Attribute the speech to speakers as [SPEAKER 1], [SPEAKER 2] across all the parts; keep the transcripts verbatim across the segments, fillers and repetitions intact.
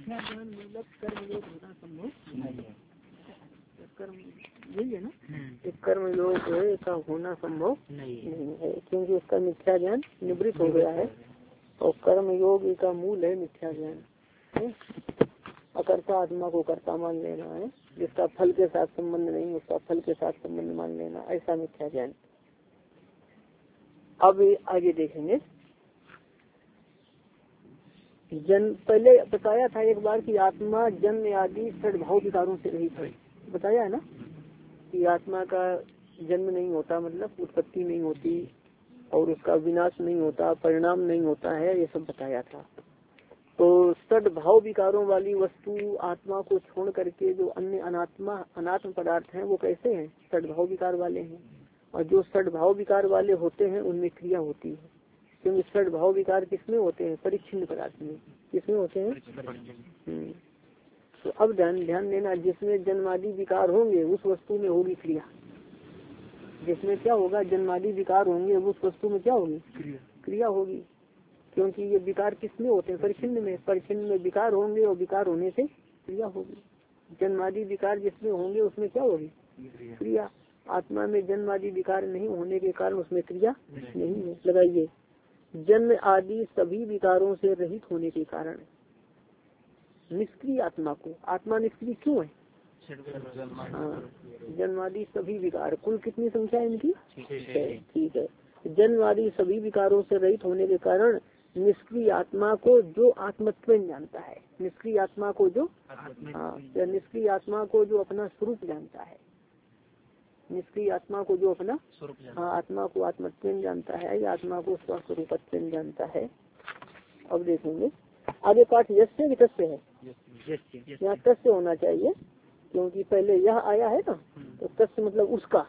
[SPEAKER 1] मिथ्या ज्ञान मूलक कर्म योग होना संभव नहीं है। कर्म यही है ना, एक कर्म योग का होना संभव नहीं है, क्योंकि उसका मिथ्या ज्ञान निवृत्त हो गया है। और कर्म योग का मूल है मिथ्या ज्ञान। अकर्ता आत्मा को कर्ता मान लेना है, जिसका फल के साथ संबंध नहीं उसका फल के साथ संबंध मान लेना, ऐसा मिथ्या ज्ञान। अब आगे देखेंगे। जन पहले बताया था एक बार कि आत्मा जन्म आदि षड्भाव विकारों से रहित है, बताया है ना कि आत्मा का जन्म नहीं होता, मतलब उत्पत्ति नहीं होती और उसका विनाश नहीं होता, परिणाम नहीं होता है, ये सब बताया था। तो षड्भाव विकारों वाली वस्तु आत्मा को छोड़ करके जो अन्य अनात्मा अनात्म पदार्थ हैं वो कैसे हैं, षड्भाव विकार वाले हैं। और जो षड्भाव विकार वाले होते हैं उनमें क्रिया होती है, क्योंकि षड्भाव विकार किसमें होते हैं, परिच्छिन्न पदार्थ में। किसमें होते हैं? तो अब ध्यान ध्यान देना, जिसमें जन्मादि विकार होंगे उस वस्तु में होगी क्रिया। जिसमें क्या होगा, जन्मादि विकार होंगे उस वस्तु में क्या होगी, क्रिया होगी। क्योंकि ये विकार किसमें होते हैं, परिच्छिन्न में। परिच्छिन्न में विकार होंगे और विकार होने से क्रिया होगी। जन्मादि विकार जिसमें होंगे उसमें क्या होगी, क्रिया। आत्मा में जन्मादि विकार नहीं होने के कारण उसमें क्रिया नहीं है। लगाइए, जन्म आदि सभी विकारों से रहित होने के कारण निष्क्रिय आत्मा को, आत्मा निष्क्रिय क्यों है, हाँ, जन्मादि सभी विकार, कुल कितनी संख्या है इनकी, ठीक है। जन्मादि सभी विकारों से रहित होने के कारण निष्क्रिय आत्मा को जो आत्मत्व जानता है, निष्क्रिय आत्मा को जो हाँ निष्क्रिय आत्मा को जो अपना स्वरूप जानता है, निष्क्रिय आत्मा को जो अपना हाँ आत्मा को आत्मत्व जानता है या आत्मा को स्वस्वरूपत्व जानता है। अब देखेंगे आगे पाठ यस्य भी तस्य है, यहाँ तस्य होना चाहिए क्योंकि पहले यह आया है ना, तो तस्य मतलब उसका।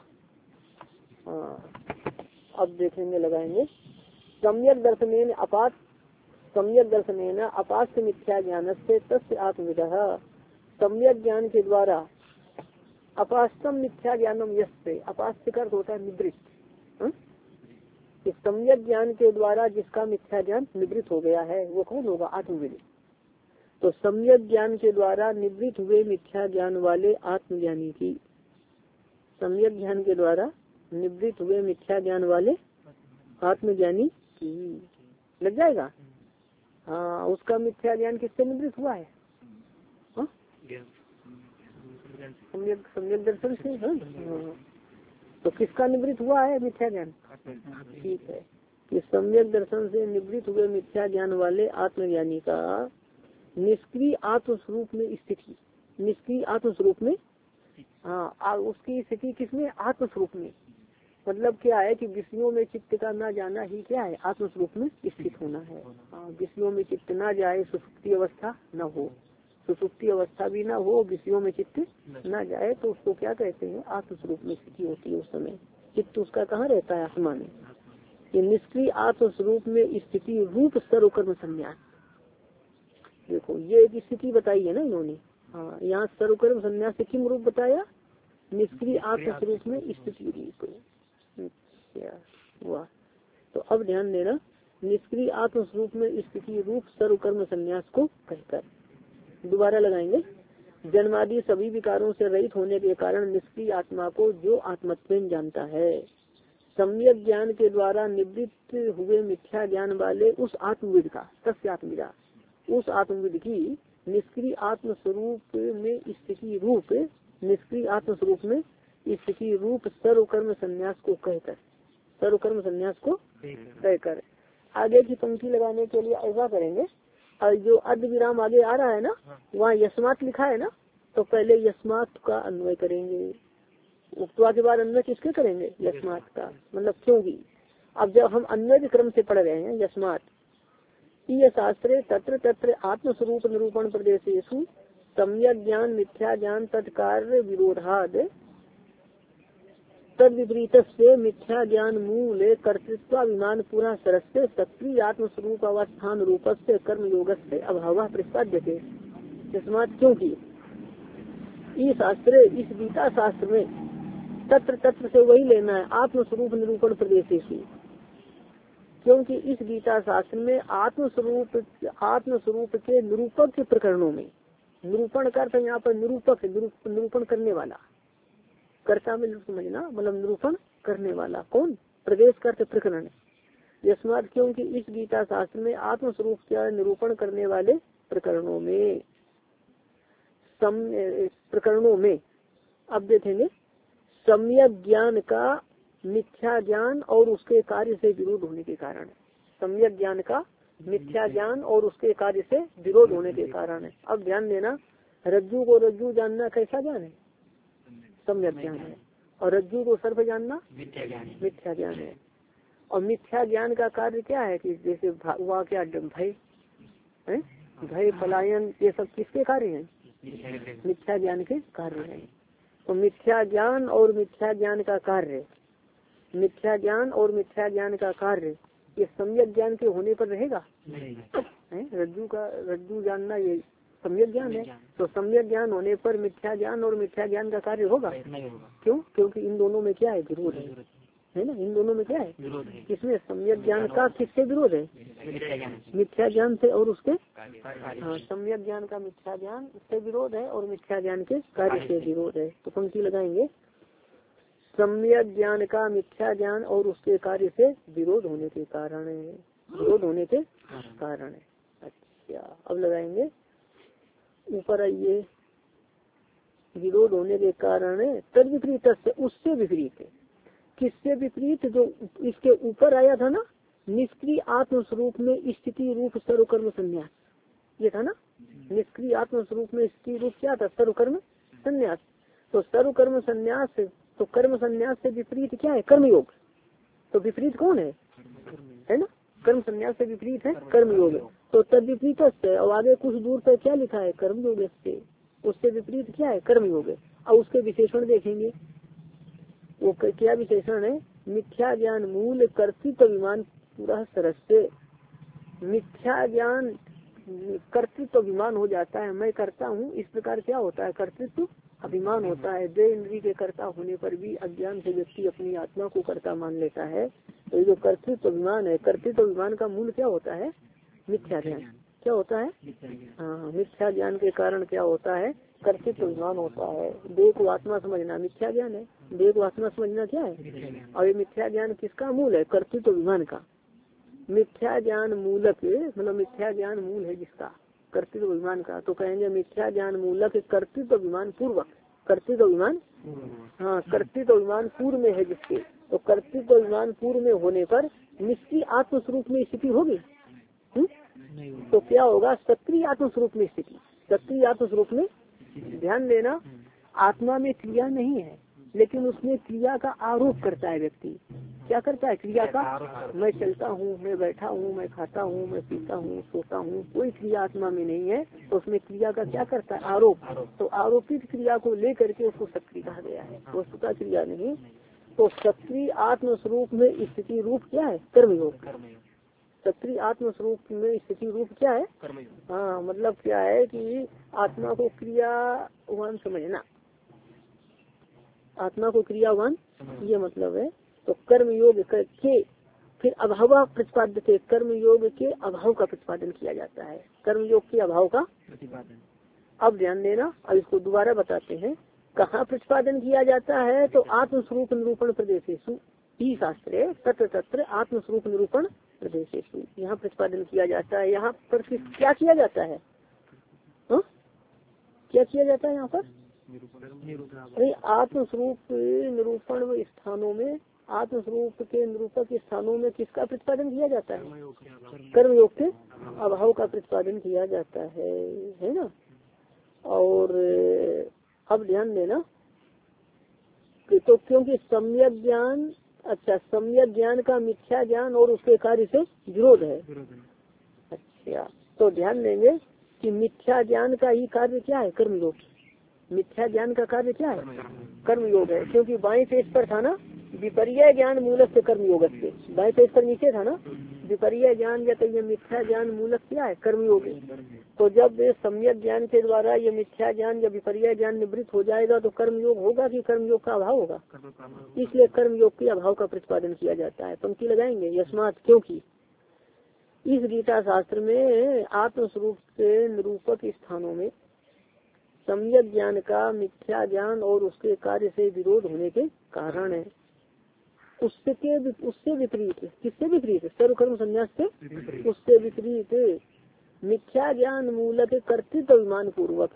[SPEAKER 1] हाँ अब देखेंगे, लगाएंगे। सम्यक दर्शनेन अपात सम्यक दर्शनेन अपास्त मिथ्या ज्ञान से तस्य आत्मविदः, सम्यक ज्ञान के द्वारा अपास्तम मिथ्या ज्ञानम यस्य, अपास्त का अर्थ होता है निवृत्त। इस सम्यक ज्ञान के द्वारा जिसका मिथ्या ज्ञान निवृत्त हो गया है वो कौन होगा, आत्मविद। तो सम्यक ज्ञान के द्वारा निवृत्त हुए मिथ्या ज्ञान वाले आत्मज्ञानी की, सम्यक ज्ञान के द्वारा निवृत्त हुए मिथ्या ज्ञान वाले आत्मज्ञानी की, लग जाएगा। हाँ, उसका मिथ्या ज्ञान किससे निवृत्त हुआ है, सम्यक सम्यक दर्शन से। हाँ तो किसका निवृत्त हुआ है मिथ्या ज्ञान, ठीक है। कि सम्यक दर्शन से निवृत्त हुए मिथ्या ज्ञान वाले आत्मज्ञानी का निष्क्रिय आत्मस्वरूप में स्थिति, निष्क्रिय आत्मस्वरूप में, हाँ उसकी स्थिति किसमें, आत्मस्वरूप में। मतलब क्या है कि विषयों में चित्त का न जाना ही क्या है, आत्मस्वरूप में स्थित होना है। हाँ विषयों में चित्त न जाए, सुसुप्ति अवस्था न हो, सुसुप्ति अवस्था भी ना हो, विषयों में चित्त न जाए, तो उसको क्या कहते हैं, आत्मस्वरूप में स्थिति होती है। उस समय चित्त उसका कहाँ रहता है, आत्मा में। ये निष्क्रिय आत्मस्वरूप में स्थिति रूप सर्वकर्म संन्यास, देखो ये एक स्थिति बताई है ना इन्होंने। हाँ यहाँ सर्वकर्म संन्यास से किम रूप बताया, निष्क्रिय आत्मस्वरूप में स्थिति रूप हुआ। तो अब ध्यान देना, निष्क्रिय आत्मस्वरूप में स्थिति रूप सर्वकर्म संन्यास को कहकर दोबारा लगाएंगे। जन्मादि सभी विकारों से रहित होने के कारण निष्क्रिय आत्मा को जो आत्मत्व जानता है, सम्यक ज्ञान के द्वारा निवृत्त हुए मिथ्या ज्ञान वाले उस आत्मविद का, तस्य आत्मविदा, उस आत्मविद की निष्क्रिय आत्म स्वरूप में स्थिति रूप, निष्क्रिय आत्म स्वरूप में स्थिति रूप सर्वकर्म संन्यास को कहकर, सर्वकर्म संन्यास को कहकर आगे की पंक्ति लगाने के लिए ऐसा करेंगे। और जो अर्ध विराम आगे आ रहा है ना, वहाँ यस्मात लिखा है ना, तो पहले यस्मात का अन्वय करेंगे, उक्तवा के बाद अन्वय किसके करेंगे, यस्मात का। मतलब क्योंकि अब जब हम अन्वय क्रम से पढ़ रहे हैं, यस्मात ये शास्त्रे तत्र तत्र आत्मस्वरूप निरूपण प्रदेशेषु सम्यक ज्ञान मिथ्या ज्ञान तत्कार्य विरोधाद तद विपरीत से मिथ्या ज्ञान मूल कर्तृत्वाभिमान पूरा सरस्य सक्रिय आत्मस्वरूप अवस्थान रूप से कर्म योग से अभाव प्रतिपाद्यते। तस्मात् क्योंकि इस शास्त्र, इस गीता शास्त्र में तत्र तत्र से वही लेना है, आत्मस्वरूप निरूपण प्रदेशेषु, क्योंकि इस गीता शास्त्र में आत्मस्वरूप आत्मस्वरूप के निरूपक के प्रकरणों में, निरूपण करता यहाँ पर निरूपक निरूपण करने वाला, कर्ता में समझना मतलब निरूपण करने वाला कौन, प्रदेश करते प्रकरण। यस्मात क्योंकि इस गीता शास्त्र में आत्मस्वरूप का निरूपण करने वाले प्रकरणों में सम प्रकरणों में अब देखेंगे सम्यक ज्ञान का मिथ्या ज्ञान और उसके कार्य से विरोध होने के कारण, सम्यक ज्ञान का मिथ्या ज्ञान और उसके कार्य से विरोध होने के कारण है। अब ध्यान देना, रज्जू को रज्जू जानना कैसा ज्ञान है, सम्यक ज्ञान है, और रज्जू को सर्प जानना मिथ्या ज्ञान है। और मिथ्या ज्ञान का कार्य क्या है कि जैसे हुआ क्या भय है, भय पलायन, ये सब किसके कार्य हैं, मिथ्या ज्ञान के कार्य हैं। तो मिथ्या ज्ञान और मिथ्या ज्ञान का कार्य, मिथ्या ज्ञान और मिथ्या ज्ञान का कार्य ये सम्यक ज्ञान के होने पर रहेगा है। रज्जू का रज्जू जानना ये सम्यक ज्ञान है, तो सम्यक ज्ञान होने पर मिथ्या ज्ञान और मिथ्या ज्ञान का कार्य होगा, क्यों, क्योंकि इन दोनों में क्या है, विरोध है, है ना, इन दोनों में क्या है, किसमें, सम्यक ज्ञान का किससे विरोध है, मिथ्या ज्ञान से और उसके, हाँ सम्यक ज्ञान का मिथ्या ज्ञान से विरोध है और मिथ्या ज्ञान के कार्य से विरोध है। तो पंक्ति लगाएंगे, सम्यक ज्ञान का मिथ्या ज्ञान और उसके कार्य से विरोध होने के कारण है, विरोध होने के कारण है। अच्छा अब लगाएंगे ऊपर आइए, विरोध होने के कारण है तद विपरीत से, उससे विपरीत, किससे विपरीत, जो इसके ऊपर आया था ना, निष्क्रिय आत्मस्वरूप में स्थिति रूप सर्वकर्म संन्यास, ये था ना, निष्क्रिय आत्मस्वरूप में स्थिति रूप क्या था, सर्वकर्म संन्यास। तो सर्वकर्म संन्यास, तो कर्म संन्यास से विपरीत क्या है, कर्मयोग। तो विपरीत कौन है, है ना, कर्म संन्यास से विपरीत है कर्मयोग। तो तद विपरीत से, और आगे कुछ दूर पर क्या लिखा है, कर्मयोग से, उससे विपरीत क्या है, कर्मयोग। और उसके विशेषण देखेंगे, वो क्या विशेषण है, मिथ्या ज्ञान मूल कर्तृत्व अभिमान पूरा सरस से, मिथ्या ज्ञान कर्तृत्व अभिमान हो जाता है, मैं करता हूँ, इस प्रकार क्या होता है, कर्तृत्व अभिमान होता है। दे इंद्रिय के कर्ता होने पर भी अज्ञान से व्यक्ति अपनी आत्मा को कर्ता मान लेता है। तो ये जो कर्तृत्व अभिमान है, कर्तृत्व अभिमान का मूल क्या होता है, मिथ्या ज्ञान। क्या होता है, हाँ मिथ्या ज्ञान के कारण क्या होता है, कर्तृत्व अभिमान होता है। देह को आत्मा समझना मिथ्या ज्ञान है, देह को आत्मा समझना क्या है, और ये मिथ्या ज्ञान किसका मूल है, कर्तृत्व अभिमान का। मिथ्या ज्ञान मूलक मतलब मिथ्या ज्ञान मूल है जिसका, कर्तृत्व अभिमान का। तो कहेंगे मिथ्या ज्ञान मूलक कर्तृत्व अभिमान पूर्वक, कर्तृत्व अभिमान, हाँ कर्तृत्व अभिमान पूर्व में है जिसके, तो कर्तृत्व अभिमान पूर्व में होने पर निष्क्रिय आत्मस्वरूप में स्थिति होगी। हुँ? तो क्या होगा, सक्रिय आत्मस्वरूप में स्थिति, सक्रिय आत्मस्वरूप में। ध्यान देना, आत्मा में क्रिया नहीं है, लेकिन उसमें क्रिया का आरोप करता है व्यक्ति। क्या करता है, क्रिया का, मैं चलता हूँ, मैं बैठा हूँ, मैं खाता हूँ, मैं पीता हूँ, सोता हूँ, कोई क्रिया आत्मा में नहीं है, तो उसमें क्रिया का क्या करता है, आरोप। तो आरोपित क्रिया को लेकर के उसको सक्रिय कहा गया है, वस्तुतः क्रिया नहीं। तो सक्रिय आत्मस्वरूप में स्थिति रूप क्या है, कर्मयोग। सक्रिय आत्मस्वरूप में स्थिति रूप क्या है, हाँ मतलब क्या है कि आत्मा को क्रियावान समझना, आत्मा को क्रियावान, ये मतलब है। तो कर्म योग के फिर अभाव प्रतिपाद्य थे, कर्म योग के अभाव का प्रतिपादन किया जाता है, कर्म योग के अभाव का प्रतिपादन। अब ध्यान देना, अब इसको दोबारा बताते हैं, कहाँ प्रतिपादन किया जाता है, तो आत्मस्वरूप निरूपण प्रदेशेषु ही शास्त्र तत्र तत्र आत्मस्वरूप निरूपण प्रदेशेषु, यहाँ प्रतिपादन किया जाता है। यहाँ पर क्या किया जाता है, हा? क्या किया जाता है यहाँ पर, अरे आत्मस्वरूप निरूपण स्थानों में, आत्मस्वरूप के निरूपक स्थानों में किसका प्रतिपादन किया जाता है, कर्मयोग के अभाव का प्रतिपादन किया जाता है, है ना। और अब ध्यान देना, तो क्योंकि सम्यक ज्ञान, अच्छा सम्यक ज्ञान का मिथ्या ज्ञान और उसके कार्य से विरोध है। अच्छा तो ध्यान देंगे कि मिथ्या ज्ञान का ही कार्य क्या है, कर्मयोग। मिथ्या ज्ञान का कार्य क्या है, कर्मयोग है, क्योंकि बाएं पेज पर था ना, विपर्य ज्ञान मूलक से कर्मयोग से, बाएं पेज पर नीचे था ना, विपर्य ज्ञान या तो ये मिथ्या ज्ञान मूलक क्या है, कर्मयोग है। तो जब सम्यक ज्ञान के द्वारा ये मिथ्या ज्ञान या विपर्य ज्ञान निवृत्त हो जाएगा तो कर्मयोग होगा कि कर्मयोग का अभाव होगा, इसलिए कर्मयोग के अभाव का प्रतिपादन किया जाता है। पंक्ति लगाएंगे, यस्मात क्योंकि इस गीता शास्त्र में आत्मस्वरूप के निरूपक स्थानों में सम्यक ज्ञान का मिथ्या ज्ञान और उसके कार्य से विरोध होने के कारण है। उससे के उससे विपरीत, किससे विपरीत? सर्वकर्म संन्यास से, उससे विपरीत मिथ्या ज्ञान मूलक कर्तृत्व अभिमान पूर्वक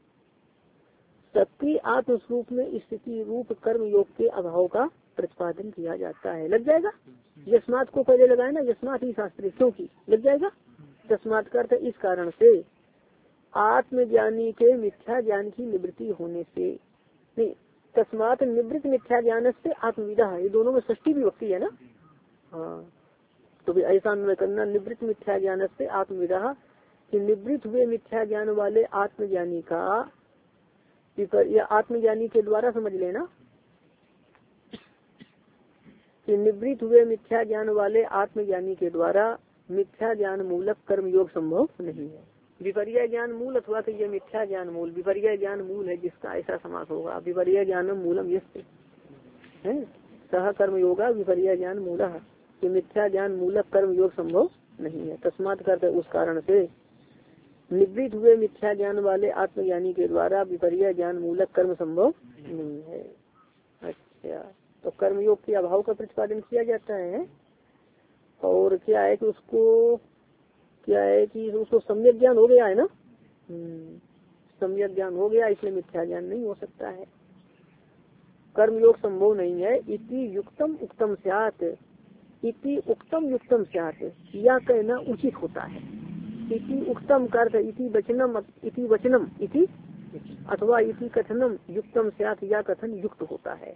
[SPEAKER 1] सबकी आत्मस्वरूप में स्थिति रूप कर्म योग के अभाव का प्रतिपादन किया जाता है। लग जाएगा? यस्मात को पहले लगाए ना, यस्मात ही शास्त्री, क्योंकि लग जाएगा। तस्मात का अर्थ इस कारण से, आत्मज्ञानी के मिथ्या ज्ञान की निवृत्ति होने से, नहीं, तस्मात निवृत्त मिथ्या ज्ञान से आत्मविदा, ये दोनों में षष्ठी विभक्ति है ना। हाँ, तो भी ऐसा अन्वय करना, निवृत्त मिथ्या ज्ञान से आत्मविदा, कि निवृत्त हुए मिथ्या ज्ञान वाले आत्मज्ञानी का, या आत्मज्ञानी के द्वारा समझ लेना कि निवृत्त हुए मिथ्या ज्ञान वाले आत्मज्ञानी के द्वारा मिथ्या ज्ञान मूलक कर्म योग संभव नहीं है। विपर्य ज्ञान मूल अथवा तो ये मिथ्या ज्ञान मूल, विपर्य ज्ञान मूल है जिसका ऐसा समास होगा। विपर्य ज्ञानम मूलम यस्य है, सह कर्म योगा विपर्य ज्ञान मूल, कि मिथ्या ज्ञान मूलक कर्म योग संभव नहीं है। तस्मात करते उस कारण से, निवृत्त हुए मिथ्या ज्ञान वाले आत्मज्ञानी के द्वारा विपर्य ज्ञान मूलक कर्म संभव नहीं है। अच्छा, तो कर्मयोग के अभाव का प्रतिपादन किया जाता है। और क्या है कि उसको क्या है कि उसको सम्यक ज्ञान हो गया है ना, सम्यक ज्ञान हो गया, इसलिए मिथ्या ज्ञान नहीं हो सकता है, कर्मयोग संभव नहीं है। इति युक्तम उक्तम स्यात्, इति उक्तम युक्तम स्यात्, यह कहना उचित होता है। इति उक्तम कर इति वचनम, इति वचनम, इति अथवा इति कथनम युक्तम स्यात्, या कथन युक्त होता है।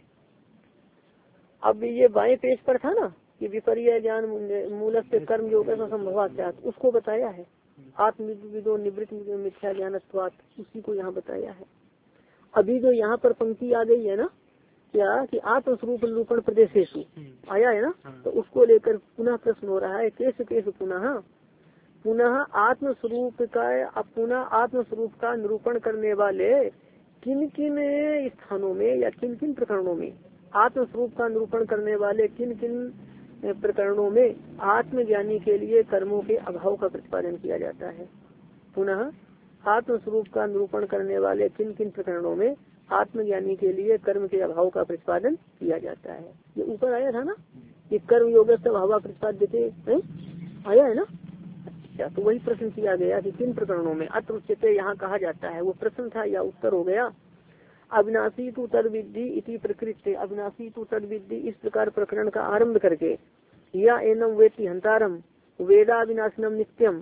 [SPEAKER 1] अब ये बाएं पेज पर था ना कि विपर्य ज्ञान मूलक से कर्म योग संभवात, उसको बताया है। आत्मविदो निवृत्त मिथ्या ज्ञान, उसी को यहाँ बताया है। अभी जो यहाँ पर पंक्ति आ गई है ना, क्या कि आत्मस्वरूप निरूपण प्रदेशेषु आया है ना, तो उसको लेकर पुनः प्रश्न हो रहा है, केस केस पुनः पुनः आत्मस्वरूप का पुनः आत्मस्वरूप का निरूपण करने वाले किन किन स्थानों में या किन किन प्रकरणों में, आत्मस्वरूप का निरूपण करने वाले किन किन प्रकरणों में आत्मज्ञानी के लिए कर्मों के अभाव का प्रतिपादन किया जाता है। पुनः आत्मस्वरूप का निरूपण करने वाले किन किन प्रकरणों में आत्मज्ञानी के लिए कर्म के अभाव का प्रतिपादन किया जाता है। ये ऊपर आया था ना कि कर्म योग से अभाव प्रतिपाद्यते, आया है ना। अच्छा, तो वही प्रश्न किया गया कि किन प्रकरणों में अत्र उच्यते यहाँ कहा जाता है, वो प्रश्न था या उत्तर हो गया। अविनाशी तु तद विद्धि इति प्रकृति, अविनाशी तु तद विद्धि इस प्रकार प्रकरण का आरंभ करके, या एनम वेति हंतारम वेदा विनाशनम नित्यम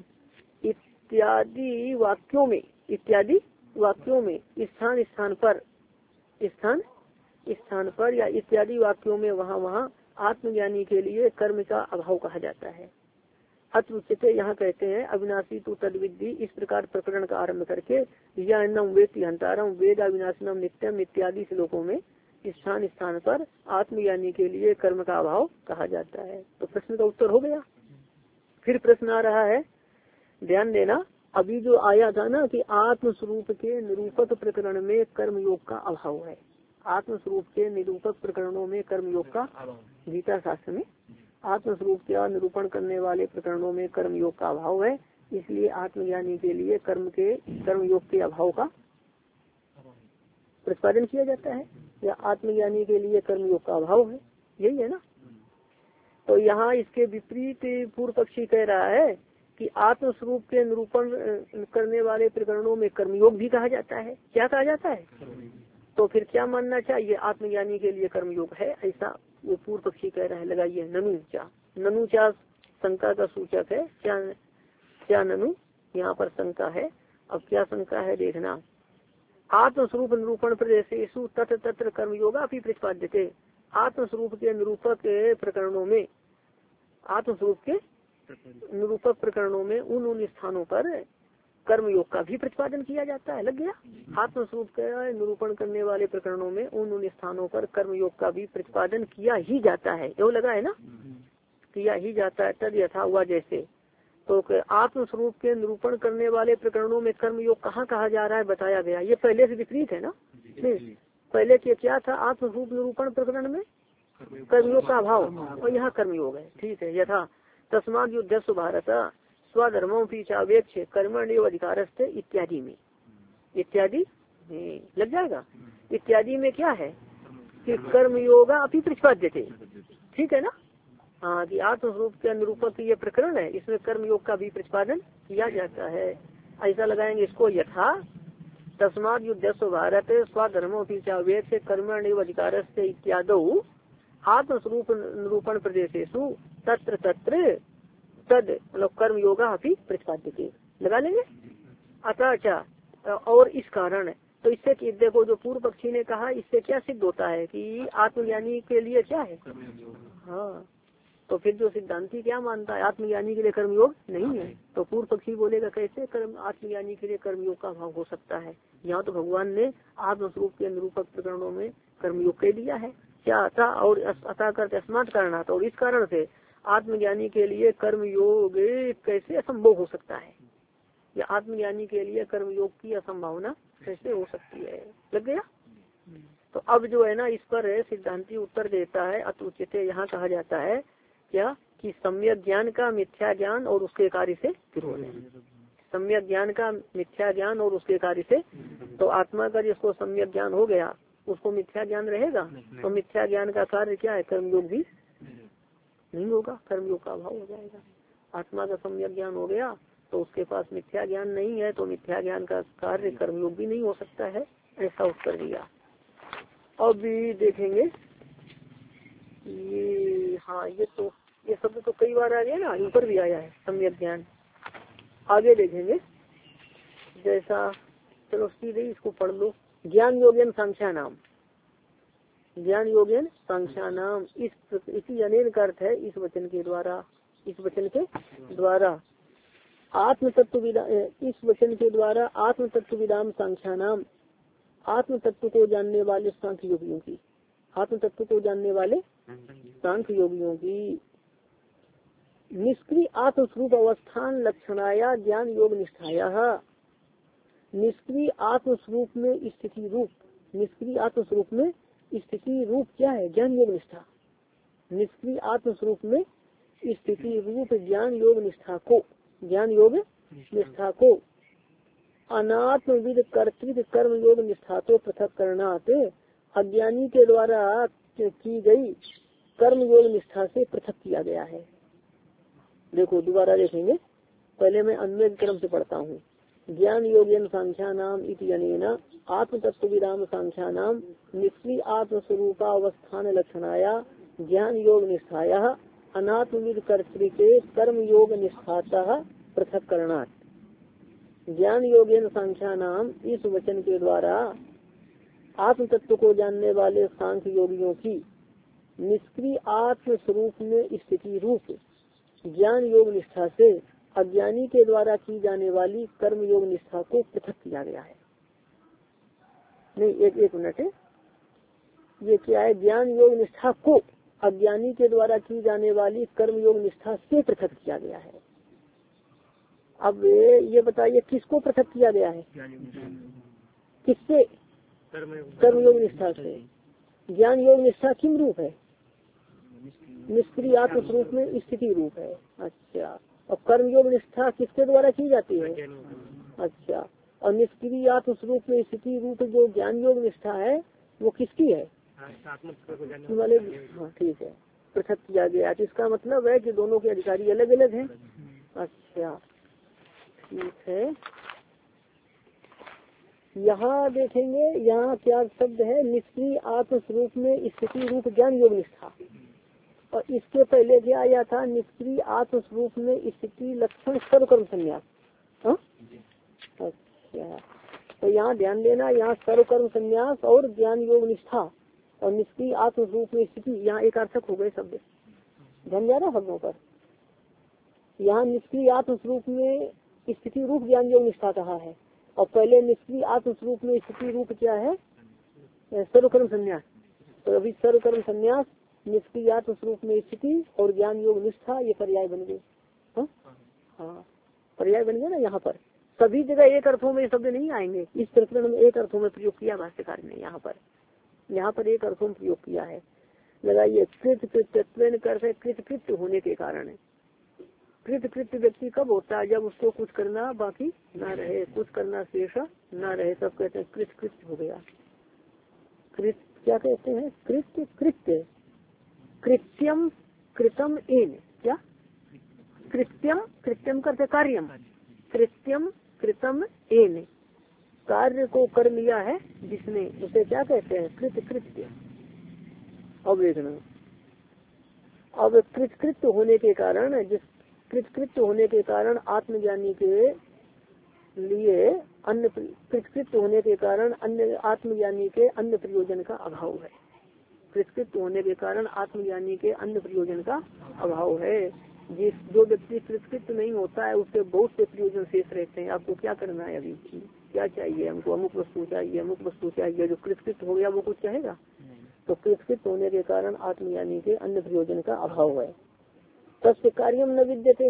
[SPEAKER 1] इत्यादि वाक्यों में, इत्यादि वाक्यों में स्थान स्थान पर स्थान स्थान पर या इत्यादि वाक्यों में वहाँ वहाँ आत्मज्ञानी के लिए कर्म का अभाव कहा जाता है। अत्र उच्यते यहाँ कहते हैं अविनाशी तु तद विद्धि इस प्रकार प्रकरण का आरंभ करके, या नम वेति हंतारम वेद अविनाशनम नित्यम इत्यादि श्लोकों में स्थान स्थान पर आत्मज्ञानी के लिए कर्म का अभाव कहा जाता है। तो प्रश्न का उत्तर हो गया। फिर प्रश्न आ रहा है, ध्यान देना, अभी जो आया था ना कि आत्मस्वरूप के निरूपक प्रकरण में कर्म योग का अभाव है, आत्मस्वरूप के निरूपक प्रकरणों में कर्म योग का, गीता शास्त्र में आत्मस्वरूप का निरूपण करने वाले प्रकरणों में कर्म योग का अभाव है, इसलिए आत्मज्ञानी के लिए कर्म के कर्म योग के अभाव का प्रतिपादन किया जाता है, या आत्मज्ञानी के लिए कर्म योग का अभाव है, यही है ना। तो यहाँ इसके विपरीत पूर्व पक्षी कह रहा है कि आत्मस्वरूप के निरूपण करने वाले प्रकरणों में कर्मयोग भी कहा जाता है। क्या कहा जाता है? तो फिर क्या मानना चाहिए? आत्मज्ञानी के लिए कर्मयोग है, ऐसा वो पूर्व पक्षी कह रहा है। लगाइए ननुचा, ननुचा शंका का सूचक है। क्या क्या ननु, यहाँ पर शंका है। अब क्या शंका है देखना, आत्मस्वरूप निरूपण प्रदेशेषु तत्र तत्र कर्मयोगा भी प्रतिपाद्यते, आत्मस्वरूप के निरूपक प्रकरणों में, आत्मस्वरूप के निरूपक प्रकरणों में उन उन स्थानों पर कर्मयोग का भी प्रतिपादन किया जाता है। लग गया, आत्मस्वरूप का निरूपण करने वाले प्रकरणों में उन उन स्थानों पर कर्मयोग का भी प्रतिपादन किया ही जाता है। यो लगा है ना, किया ही जाता है। तद यथा हुआ जैसे, तो आत्मस्वरूप के निरूपण करने वाले प्रकरणों में कर्मयोग कहाँ कहा जा रहा है बताया गया। ये पहले से विपरीत है ना। नहीं, पहले के क्या था, आत्मस्वरूप निरूपण प्रकरण में कर्मयोग का अभाव, और यहाँ कर्मयोग है। ठीक है, यथा तस्माद युद्धस्व भारत स्वधर्मों की चावेक्ष कर्मण्य अधिकारस्थ इत्यादि में, इत्यादि लग जाएगा। इत्यादि में क्या है कि कर्मयोगा अपनी प्रतिपाद्य थे, ठीक है ना। हाँ, कि आत्मस्वरूप के अनुरूपक ये प्रकरण है, इसमें कर्मयोग का भी प्रतिपादन किया जाता है। ऐसा लगाएंगे इसको, यथा तस्माद युद्धस्व भारत स्वधर्मों की चावेक्ष कर्मण्य अधिकारस्थ इत्यादौ आत्मस्वरूप निरूपण प्रदेशेषु तत्र तत्र तद मतलब कर्म योगा अभी प्रतिपाद्य के लगा लेंगे। अतः अच्छा, और इस कारण तो इससे कि देखो जो पूर्व पक्षी ने कहा, इससे क्या सिद्ध होता है कि आत्मज्ञानी के लिए क्या है। हाँ, तो फिर जो सिद्धांती क्या मानता है, आत्मज्ञानी के लिए कर्मयोग नहीं है, तो पूर्व पक्षी बोलेगा कैसे कर्म आत्मज्ञानी के लिए कर्मयोग का अभाव हो सकता है। यहाँ तो भगवान ने आत्मस्वरूप के अनुरूपक प्रकरणों में कर्मयोग कह दिया है। क्या अतः और अतः करते अस्मात् कारणात्, और इस कारण से आत्मज्ञानी के लिए कर्मयोग कैसे असंभव हो सकता है, या आत्मज्ञानी के लिए कर्मयोग की असंभावना कैसे हो सकती है। लग गया। तो अब जो है ना, इस पर सिद्धांती उत्तर देता है अतुचित। यहाँ कहा जाता है क्या कि सम्यक ज्ञान का मिथ्या ज्ञान और उसके कार्य से विरोध है। सम्यक ज्ञान का मिथ्या ज्ञान और उसके कार्य से, तो आत्मा का जिसको सम्यक ज्ञान हो गया उसको मिथ्या ज्ञान रहेगा, तो मिथ्या ज्ञान का कार्य क्या है, कर्मयोग भी नहीं होगा, कर्मयोग का अभाव हो जाएगा। आत्मा का सम्यक ज्ञान हो गया तो उसके पास मिथ्या ज्ञान नहीं है, तो मिथ्या ज्ञान का कार्य कर्मयोग भी नहीं हो सकता है। ऐसा उत्तर दिया। अब भी देखेंगे ये, हाँ ये तो ये शब्द तो कई बार आ गया ना, ऊपर भी आया है सम्यक ज्ञान। आगे देखेंगे जैसा, चलो सीधे इसको पढ़ लो। ज्ञान योगेन सांख्या नाम, ज्ञान योगेन सांख्या नाम, इस इसी अनेक का अर्थ है इस वचन के द्वारा, इस वचन के द्वारा आत्म तत्व विदा, इस वचन के द्वारा आत्म तत्व विदाम सांख्या नाम, आत्म तत्व को जानने वाले सांख्य योगियों की, आत्म तत्व को जानने वाले सांख्य योगियों की निष्क्रिय आत्मस्वरूप अवस्थान लक्षणाया ज्ञान योग निष्ठाया, निष्क्रिय आत्मस्वरूप में स्थिति रूप, निष्क्रिय आत्मस्वरूप में स्थिति रूप क्या है, ज्ञान योग निष्ठा। निष्क्रिय आत्मस्वरूप में स्थिति रूप ज्ञान योग निष्ठा को, ज्ञान योग निष्ठा को अनात्मविद कर्तृत्व कर्म योग निष्ठा तो पृथक करनात् अज्ञानी के द्वारा की गई कर्म योग निष्ठा से पृथक किया गया है। देखो दोबारा देखेंगे, पहले मैं अन्य क्रम से पढ़ता हूँ। ज्ञान योगेन सांख्या नाम इति अनेन आत्म तत्व विराम सांख्या नाम निष्क्रिय आत्मस्वरूपावस्थान लक्षणाया ज्ञान योग निष्ठाया अनात्मविद कर्तृके कर्म योग निष्ठातः पृथक करणात्। ज्ञान योगेन सांख्या नाम, इस वचन के द्वारा आत्म तत्व को जानने वाले सांख्य योगियों की निष्क्रिय आत्म स्वरूप में स्थिति रूप ज्ञान योग निष्ठा से अज्ञानी के द्वारा की जाने वाली कर्म योग निष्ठा को पृथक किया गया है। नहीं, एक एक मिनट है, ये क्या है, ज्ञान योग निष्ठा को अज्ञानी के द्वारा की जाने वाली कर्म योग निष्ठा से पृथक किया गया है। अब ये बताइए किसको पृथक किया गया है, किससे, कर्म योग निष्ठा से। ज्ञान योग निष्ठा किम रूप है, निष्क्रिय आत्म स्वरूप में स्थिति रूप है। अच्छा, और कर्म योग निष्ठा किसके द्वारा की जाती है, अच्छा, और निष्क्रिय आत्म स्वरूप में स्थिति रूप जो ज्ञान योग निष्ठा है वो किसकी है, वाले, हाँ ठीक है, पृथक किया गया। तो इसका मतलब है कि दोनों के अधिकारी अलग अलग हैं। अच्छा ठीक है, यहाँ देखेंगे, यहाँ क्या शब्द है, निष्क्रिय आत्म स्वरूप में स्थिति रूप ज्ञान योग निष्ठा, और इसके पहले क्या आया था, निष्क्रिय आत्म स्वरूप में स्थिति लक्षण सर्वकर्म संन्यास। हाँ अच्छा, तो यहाँ ध्यान देना, यहाँ सर्वकर्म संन्यास और ज्ञान योग निष्ठा और निष्क्रिय आत्म स्वरूप में स्थिति, यहाँ एक अर्थक हो गए शब्द, ध्यान जा रहा शब्दों पर। यहाँ निष्क्रिय आत्म स्वरूप में स्थिति रूप ज्ञान योग निष्ठा कहा है, और पहले निष्क्रिय आत्म स्वरूप में स्थिति रूप क्या है, सर्वकर्म संन्यास। तो अभी सर्वकर्म संन्यास, निष्क्रिय आत्म स्वरूप में स्थिति और ज्ञान योग निष्ठा, ये पर्याय बन गए। हाँ हाँ, पर्याय बन गए ना। यहाँ पर सभी जगह एक अर्थों में शब्द नहीं आएंगे, इस प्रकरण में एक अर्थों में प्रयोग किया भाष्यकार ने, यहाँ पर यहाँ पर एक अर्थों में प्रयोग किया है। लगाइए कृत कृत्यत्व करते कृत कृत्य होने के कारण, कृत कृत्य व्यक्ति कब होता है? जब उसको कुछ करना बाकी ना रहे, कुछ करना शेष ना रहे, तब कहते हैं कृत कृत्य हो गया। कृत क्या कहते हैं? कृत्य कृत्य कृत्यम कृतम एन, क्या कृत्यम कृत्यम करते कार्यम, कृत्यम कृतम एन, कार्य को कर लिया है जिसने, उसे क्या कहते हैं? कृत कृत्य। अब देखना, अब कृतकृत्य होने के कारण, जिस कृतकृत्य होने के कारण आत्मज्ञानी के लिए अन्य कृतकृत्य होने के कारण अन्य आत्मज्ञानी के अन्य प्रयोजन का अभाव है। कृतकृत्य होने के कारण आत्मज्ञानी के अन्य प्रयोजन का अभाव है। जिस जो व्यक्ति कृतकृत्य नहीं होता है उसके बहुत से प्रयोजन शेष रहते हैं। आपको क्या करना है? अभी क्या चाहिए हमको? अमुक वस्तु चाहिए, अमुक वस्तु चाहिए। जो कृतकृत्य हो गया वो कुछ चाहेगा? तो कृतकृत्य होने के कारण आत्मज्ञानी के अन्य प्रयोजन का अभाव है। तस्य कार्यम न विद्यते,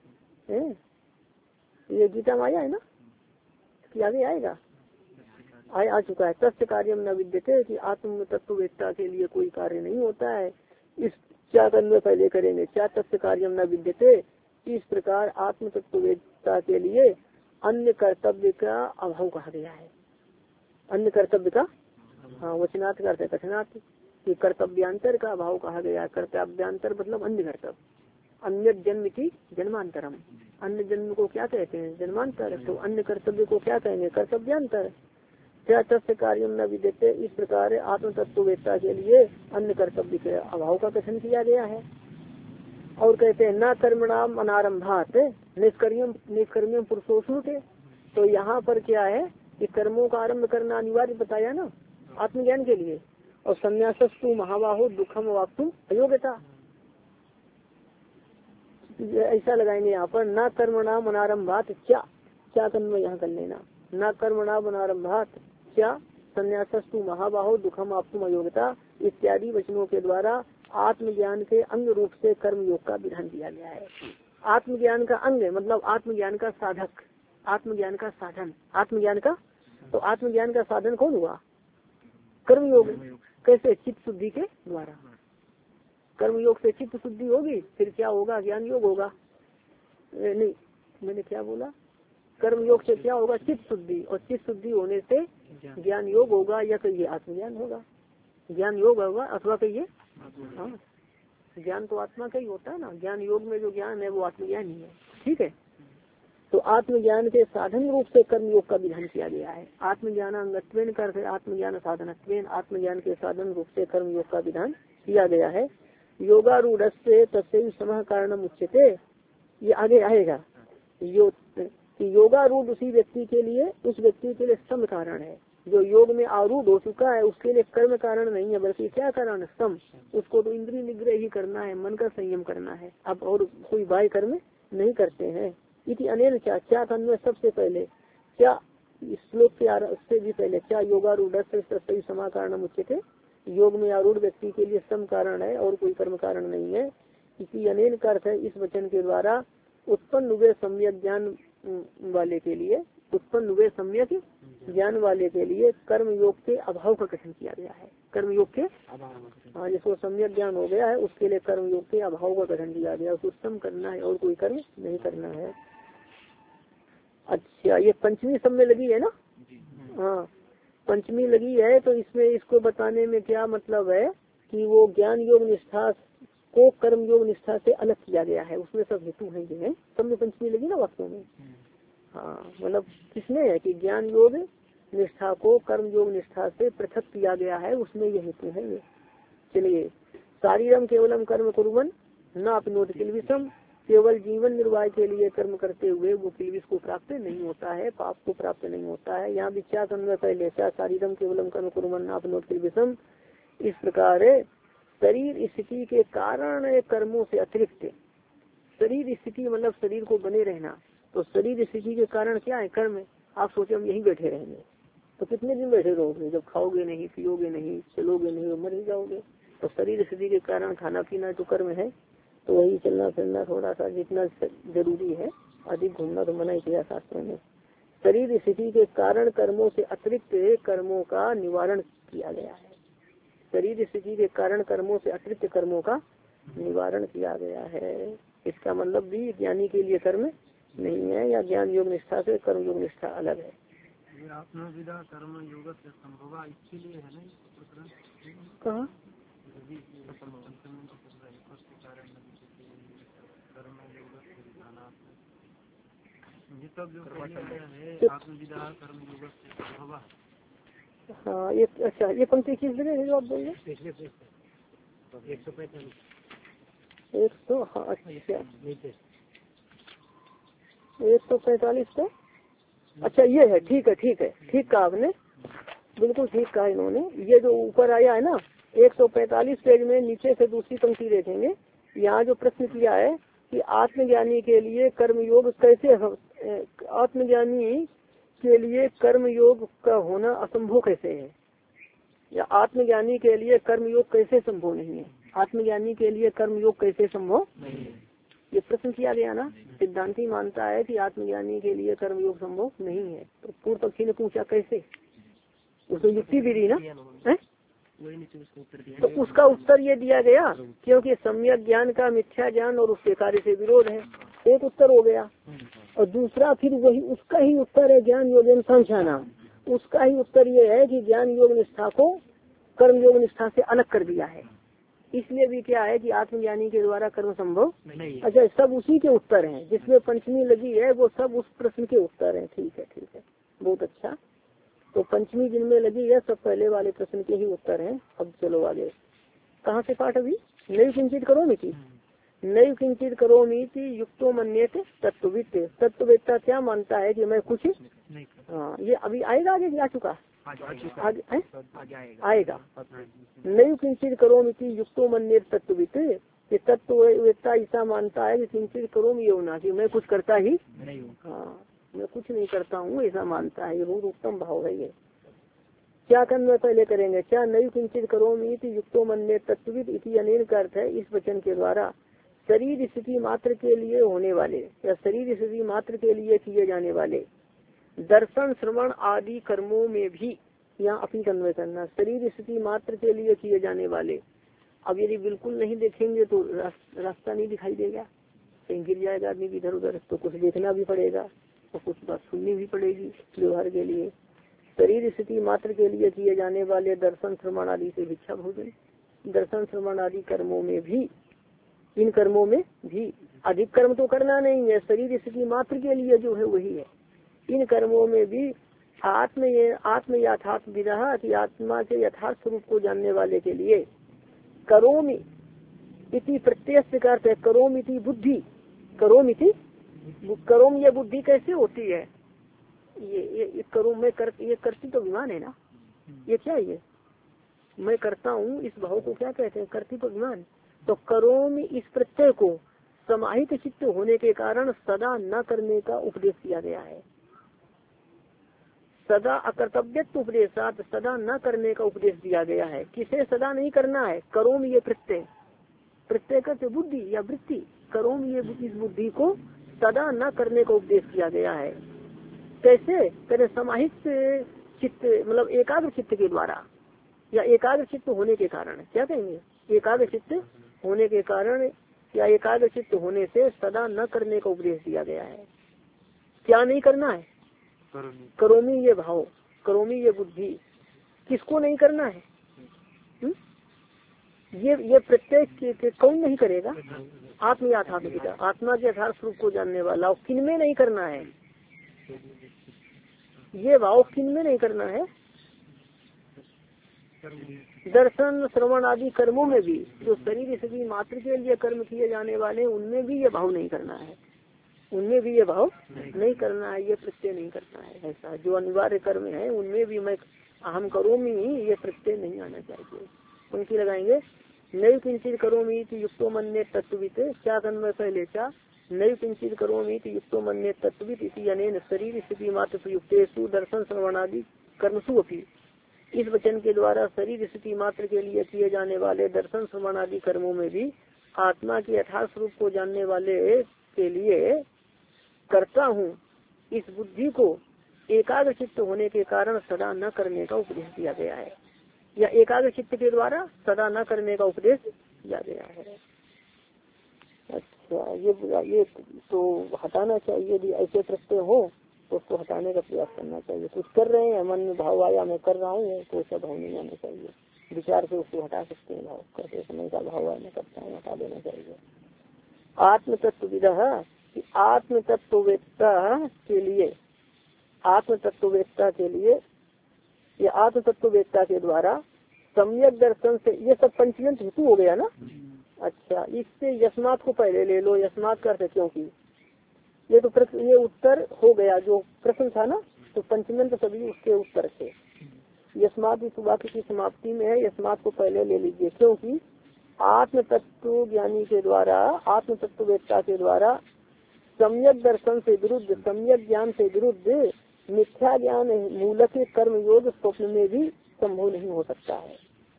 [SPEAKER 1] ये गीता में आया है ना, कि आगे आएगा? आया आ चुका है। तस्य कार्यम न विद्यते, कि आत्म तत्ववेत्ता के लिए कोई कार्य नहीं होता है। इस क्या में पहले करेंगे, क्या तस्य कार्यम न विद्यते, इस प्रकार आत्म तत्ववेत्ता के लिए अन्य कर्तव्य का अभाव कहा गया है। अन्य कर्तव्य का, हाँ वचनार्थ करते कथनार्थ, कि कर्तव्यांतर का अभाव कहा गया है। कर्तव्यांतर मतलब अन्य कर्तव्य। अन्य जन्म की जन्मांतरम, अन्य जन्म को क्या कहते हैं? जन्मांतर। तो अन्य कर्तव्य को क्या कहेंगे? कर्तव्यांतर। क्या तस्य कार्यम न विद्यते, इस प्रकार आत्म तत्ववेत्ता के लिए अन्य कर्तव्य के अभाव का कथन किया गया है। और कहते हैं न कर्मणाम अनारंभात निष्कर्मियम निष्कर्मियम पुरुषोष्णुते। तो यहाँ पर क्या है कि कर्मों का आरंभ करना अनिवार्य बताया ना आत्मज्ञान के लिए। और संन्यासस्तु महाबाहो दुखम वाक्तुम अयोग्यता, ऐसा लगाएंगे यहाँ पर। न कर्मणाम अनारंभात क्या, क्या कर्म यहाँ कर लेना, न कर्मणाम अनारंभात क्या संन्यासस्तु महाबाहो दुखम वाक्तुम अयोग्यता इत्यादि वचनों के द्वारा आत्मज्ञान के अंग रूप से कर्म योग का विधान दिया गया है। आत्मज्ञान का अंग मतलब आत्मज्ञान का साधक, आत्मज्ञान का साधन, आत्मज्ञान का, तो आत्मज्ञान का साधन कौन हुआ? कर्म योग। कैसे? चित्त शुद्धि के द्वारा। कर्म योग से चित्त शुद्धि होगी, फिर क्या होगा? ज्ञान योग होगा। नहीं, मैंने क्या बोला? कर्म योग से क्या होगा? चित्त शुद्धि, और चित्त शुद्धि होने से ज्ञान योग होगा, या कहिए आत्मज्ञान होगा। ज्ञान योग होगा अथवा कहिए, हाँ ज्ञान तो आत्मा का ही होता है ना। ज्ञान योग में जो ज्ञान है वो आत्मज्ञान ही है। ठीक है, तो आत्मज्ञान के साधन रूप से कर्म योग का विधान किया गया है। आत्मज्ञान अंगत्वेन कर आत्मज्ञान साधनत्वेन, आत्मज्ञान के साधन रूप से कर्म योग का विधान किया गया है। योगारूढ़ से तस्वीर समः कारणम उच्यते, ये आगे आएगा। यो योगारूढ़ उसी व्यक्ति के लिए, उस व्यक्ति के लिए सम कारण है। जो योग में आरूढ़ हो चुका है उसके लिए कर्म कारण नहीं है, बल्कि क्या कारण? सम। उसको तो इंद्रिय निग्रह ही करना है, मन का संयम करना है, अब और कोई बाह्य कर्म नहीं करते हैं। इति अनेन क्या, क्या अन्वय सबसे पहले, क्या श्लोक के से भी पहले, क्या योगारूढ़ से सही समा कारण उच्यते, योग में आरूढ़ व्यक्ति के लिए सम कारण है और कोई कर्म कारण नहीं है। इसी अनेन का अर्थ है इस वचन के द्वारा उत्पन्न हुए सम्यक ज्ञान वाले के लिए, उत्पन्न हुए सम्यक ज्ञान वाले के लिए कर्म योग के अभाव का कथन किया गया है। कर्म योग के हाँ, जिसको सम्यक ज्ञान हो गया है उसके लिए कर्म योग के अभाव का कथन किया गया। उसको सम करना है और कोई कर्म नहीं करना है। अच्छा, ये पंचमी सब में लगी है ना? हाँ, पंचमी लगी है, तो इसमें इसको बताने में क्या मतलब है कि वो ज्ञान योग निष्ठा को कर्म योग निष्ठा से अलग किया गया है। उसमें सब हेतु है, ये है सब में पंचमी लगी ना वास्तव में। हाँ, मतलब किसने है कि ज्ञान योग निष्ठा को कर्म योग निष्ठा से पृथक किया गया है, उसमें ये हेतु है। ये चलिए, शारीरम केवलम कर्म कुर्बन न अपनोत किलविषम, केवल जीवन निर्वाह के लिए कर्म करते हुए वो किलविष को प्राप्त नहीं होता है, पाप को प्राप्त नहीं होता है। यहाँ भी क्या कर्म पहले क्या, शारीरम केवलम कर्म कुर्बन न अपनोत किलविषम। इस प्रकार शरीर स्थिति के कारण कर्मों से अतिरिक्त, शरीर स्थिति मतलब शरीर को बने रहना, तो शरीर स्थिति के कारण क्या है? कर्म। आप सोचे हम यहीं बैठे रहेंगे तो कितने दिन बैठे रहोगे? जब खाओगे नहीं, पियोगे नहीं, चलोगे नहीं, मर ही जाओगे। तो शरीर स्थिति के कारण खाना पीना तो कर्म है। तो वही चलना फिरना थोड़ा सा जितना जरूरी है, अधिक घूमना तो मना ही किया शास्त्रों में। शरीर स्थिति के कारण कर्मों से अतिरिक्त कर्मों का निवारण किया गया है। शरीर स्थिति के कारण कर्मों से अतिरिक्त कर्मों का निवारण किया गया है। इसका मतलब भी ज्ञानी के लिए कर्म नहीं है, या ज्ञान योग निष्ठा से कर्म योग निष्ठा अलग है।
[SPEAKER 2] आत्मविदा कर्म योग से संभव इसके लिए है ना
[SPEAKER 1] कहाँ हाँ ये अच्छा ये पंक्ति किस जगह है जो आप बोल रहे हैं?
[SPEAKER 2] एक सौ पैंतालीस
[SPEAKER 1] एक सौ हाँ अच्छा एक सौ पैंतालीस पे अच्छा ये है, ठीक है ठीक है ठीक कहा आपने, बिल्कुल ठीक कहा इन्होंने। ये जो ऊपर आया है ना एक सौ पैंतालीस पेज में नीचे से दूसरी पंक्ति देखेंगे, यहाँ जो प्रश्न किया है कि आत्मज्ञानी के लिए कर्मयोग कैसे, आत्मज्ञानी के लिए कर्मयोग का होना असंभव कैसे है, या आत्मज्ञानी के लिए कर्मयोग कैसे संभव नहीं है, आत्मज्ञानी के लिए कर्मयोग कैसे संभव नहीं है, ये प्रश्न किया गया ना। सिद्धांती मानता है कि आत्मज्ञानी के लिए कर्मयोग संभव नहीं है, तो पूर्व पक्षी ने पूछा कैसे, उसमें युक्ति भी दी ना है? तो उसका उत्तर ये दिया गया क्योंकि सम्यक ज्ञान का मिथ्या ज्ञान और उसके कार्य से विरोध है, एक उत्तर हो गया। और दूसरा फिर वही उसका ही उत्तर है ज्ञान योग संख्या नाम, उसका ही उत्तर ये है कि ज्ञान योग निष्ठा को कर्म योग निष्ठा से अलग कर दिया है, इसलिए भी क्या है कि आत्मज्ञानी के द्वारा कर्म संभव नहीं। अच्छा सब उसी के उत्तर हैं, जिसमें पंचमी लगी है वो सब उस प्रश्न के उत्तर हैं। ठीक है ठीक है बहुत अच्छा, तो पंचमी जिनमें लगी है सब पहले वाले प्रश्न के ही उत्तर हैं। अब चलो आगे, कहाँ से पाठ अभी, नई किंचित करोमि थी, नई किंचित करोमि थी युक्तो मन्येत तत्वविद, तत्ववेत्ता क्या मानता है कि मैं कुछ नहीं, हाँ ये अभी आएगा, आगे जा चुका आगे आएगा। नई किंचित करोमि थी युक्तो मन्येत तत्वविद, ये तत्ववेत्ता ऐसा मानता है कि किंचित करोमि ये होना कि मैं कुछ करता ही नहीं हूँ, हाँ मैं कुछ नहीं करता हूँ ऐसा मानता है, ये बहुत उत्तम भाव है। ये क्या कर्म पहले करेंगे, क्या नई किंचित करोमि युक्तो मन्येत तत्वविद इति अनेन का अर्थ है इस वचन के द्वारा शरीर स्थिति मात्र के लिए होने वाले या शरीर स्थिति मात्र के लिए किए जाने वाले दर्शन श्रवण आदि कर्मों में भी, यहाँ अपनी अन्वय करना, शरीर स्थिति मात्र के लिए किए जाने वाले। अब यदि बिल्कुल नहीं देखेंगे तो रास्ता नहीं दिखाई देगा, कहीं गिर जाएगा आदमी इधर उधर, तो कुछ देखना भी पड़ेगा और कुछ बात सुननी भी पड़ेगी व्यवहार के लिए। शरीर स्थिति मात्र के लिए किए जाने वाले दर्शन श्रवण आदि से भिक्षा भोजन, दर्शन श्रवण आदि कर्मों में भी, इन कर्मों में भी अधिक कर्म तो करना नहीं है, शरीर स्थिति मात्र के लिए जो है वही है। इन कर्मों में भी आत्म ये आत्म यथार्थ विदा कि आत्मा के यथार्थ स्वरूप को जानने वाले के लिए करोमि इति प्रत्यय से करते करोम इति बुद्धि, करोम इति करोम ये बुद्धि कैसे होती है, ये ये करोम में कर, ये करती तो विमान है ना, ये क्या ये मैं करता हूँ इस भाव को क्या कहते हैं, करती तो विमान। तो करोम इस प्रत्यय को समाहित चित्त होने के कारण सदा न करने का उपदेश किया गया है, सदा अकर्तव्यत्व उपदेशात सदा न करने का उपदेश दिया गया है। किसे सदा नहीं करना है, करोम ये प्रत्यय, प्रत्यय करते बुद्धि या वृत्ति, करोम ये इस बुद्धि को सदा न करने का उपदेश किया गया है। कैसे करे, समाहित चित्त मतलब एकाग्र चित्त के द्वारा या एकाग्र चित्त होने के कारण, क्या कहेंगे एकाग्र चित्त होने के कारण या एकाग्र चित्त होने से सदा न करने का उपदेश दिया गया है। क्या नहीं करना है, करोमी ये भाव, करोमी ये बुद्धि, किसको नहीं करना है, हुँ? ये ये प्रत्येक कौन नहीं करेगा, आत्म यथार्थ आत्मा के यथार्थ स्वरूप को जानने वाला, किन में नहीं करना है, ये भाव किन में नहीं करना है, दर्शन श्रवण आदि कर्मों में भी, जो शरीर स्थिति मात्र के लिए कर्म किए जाने वाले उनमें भी ये भाव नहीं करना है, उनमें भी ये भाव नहीं करना है, ये प्रत्यय नहीं करना है। ऐसा जो अनिवार्य कर्म है उनमें भी मैं अहम करोमि ये प्रत्यय नहीं आना चाहिए। उनकी लगाएंगे नई किंचित करोमि युक्तो मन्ये तत्वविद, क्या कर्म पहले क्या नई किंचित करोमि युक्तो मन्ये तत्वविद इसी अनेन शरीर स्थिति मात्र प्रयुक्तेषु दर्शन श्रवण आदि कर्मसु अपि, इस वचन के द्वारा शरीर स्थिति मात्र के लिए किए जाने वाले दर्शन श्रवण आदि कर्मों में भी आत्मा के यथार्थ स्वरूप को जानने वाले के लिए करता हूँ, इस बुद्धि को एकाग्र चित्त होने के कारण सदा न करने का उपदेश दिया गया है, या एकाग्र चित्त के द्वारा सदा न करने का उपदेश दिया गया है। अच्छा। अच्छा, ये ये तो हटाना चाहिए, यदि ऐसे प्रत्यय हो तो उसको हटाने का प्रयास करना चाहिए। कुछ कर रहे हैं, मन में भाव आया मैं कर रहा हूँ, तो ऐसा भाव नहीं आना चाहिए। विचार से उसको हटा सकते हैं, भाव करते समय का भाव आया मैं करता हूँ, हटा देना चाहिए। आत्म तत्वविदः, आत्म तत्ववेत्ता के लिए, आत्म तत्ववेत्ता के लिए या आत्म तत्ववेत्ता के द्वारा सम्यक दर्शन से, ये सब पंचयंत हेतु हो गया ना। अच्छा, इससे यस्मात को पहले ले लो, यस्मात करते क्योंकि ये तो प्रश्न, ये उत्तर हो गया जो प्रश्न था ना, तो पंचमंत सभी उसके उत्तर थे। यस्मात इस वाक्य की समाप्ति में है, यस्मात को पहले ले लीजिए, क्योंकि आत्म तत्व ज्ञानी के द्वारा, आत्म तत्ववेत्ता के द्वारा सम्यक दर्शन से विरुद्ध, सम्यक ज्ञान से विरुद्ध मिथ्या ज्ञान मूलक कर्म योग स्वप्न में भी संभव नहीं हो सकता है।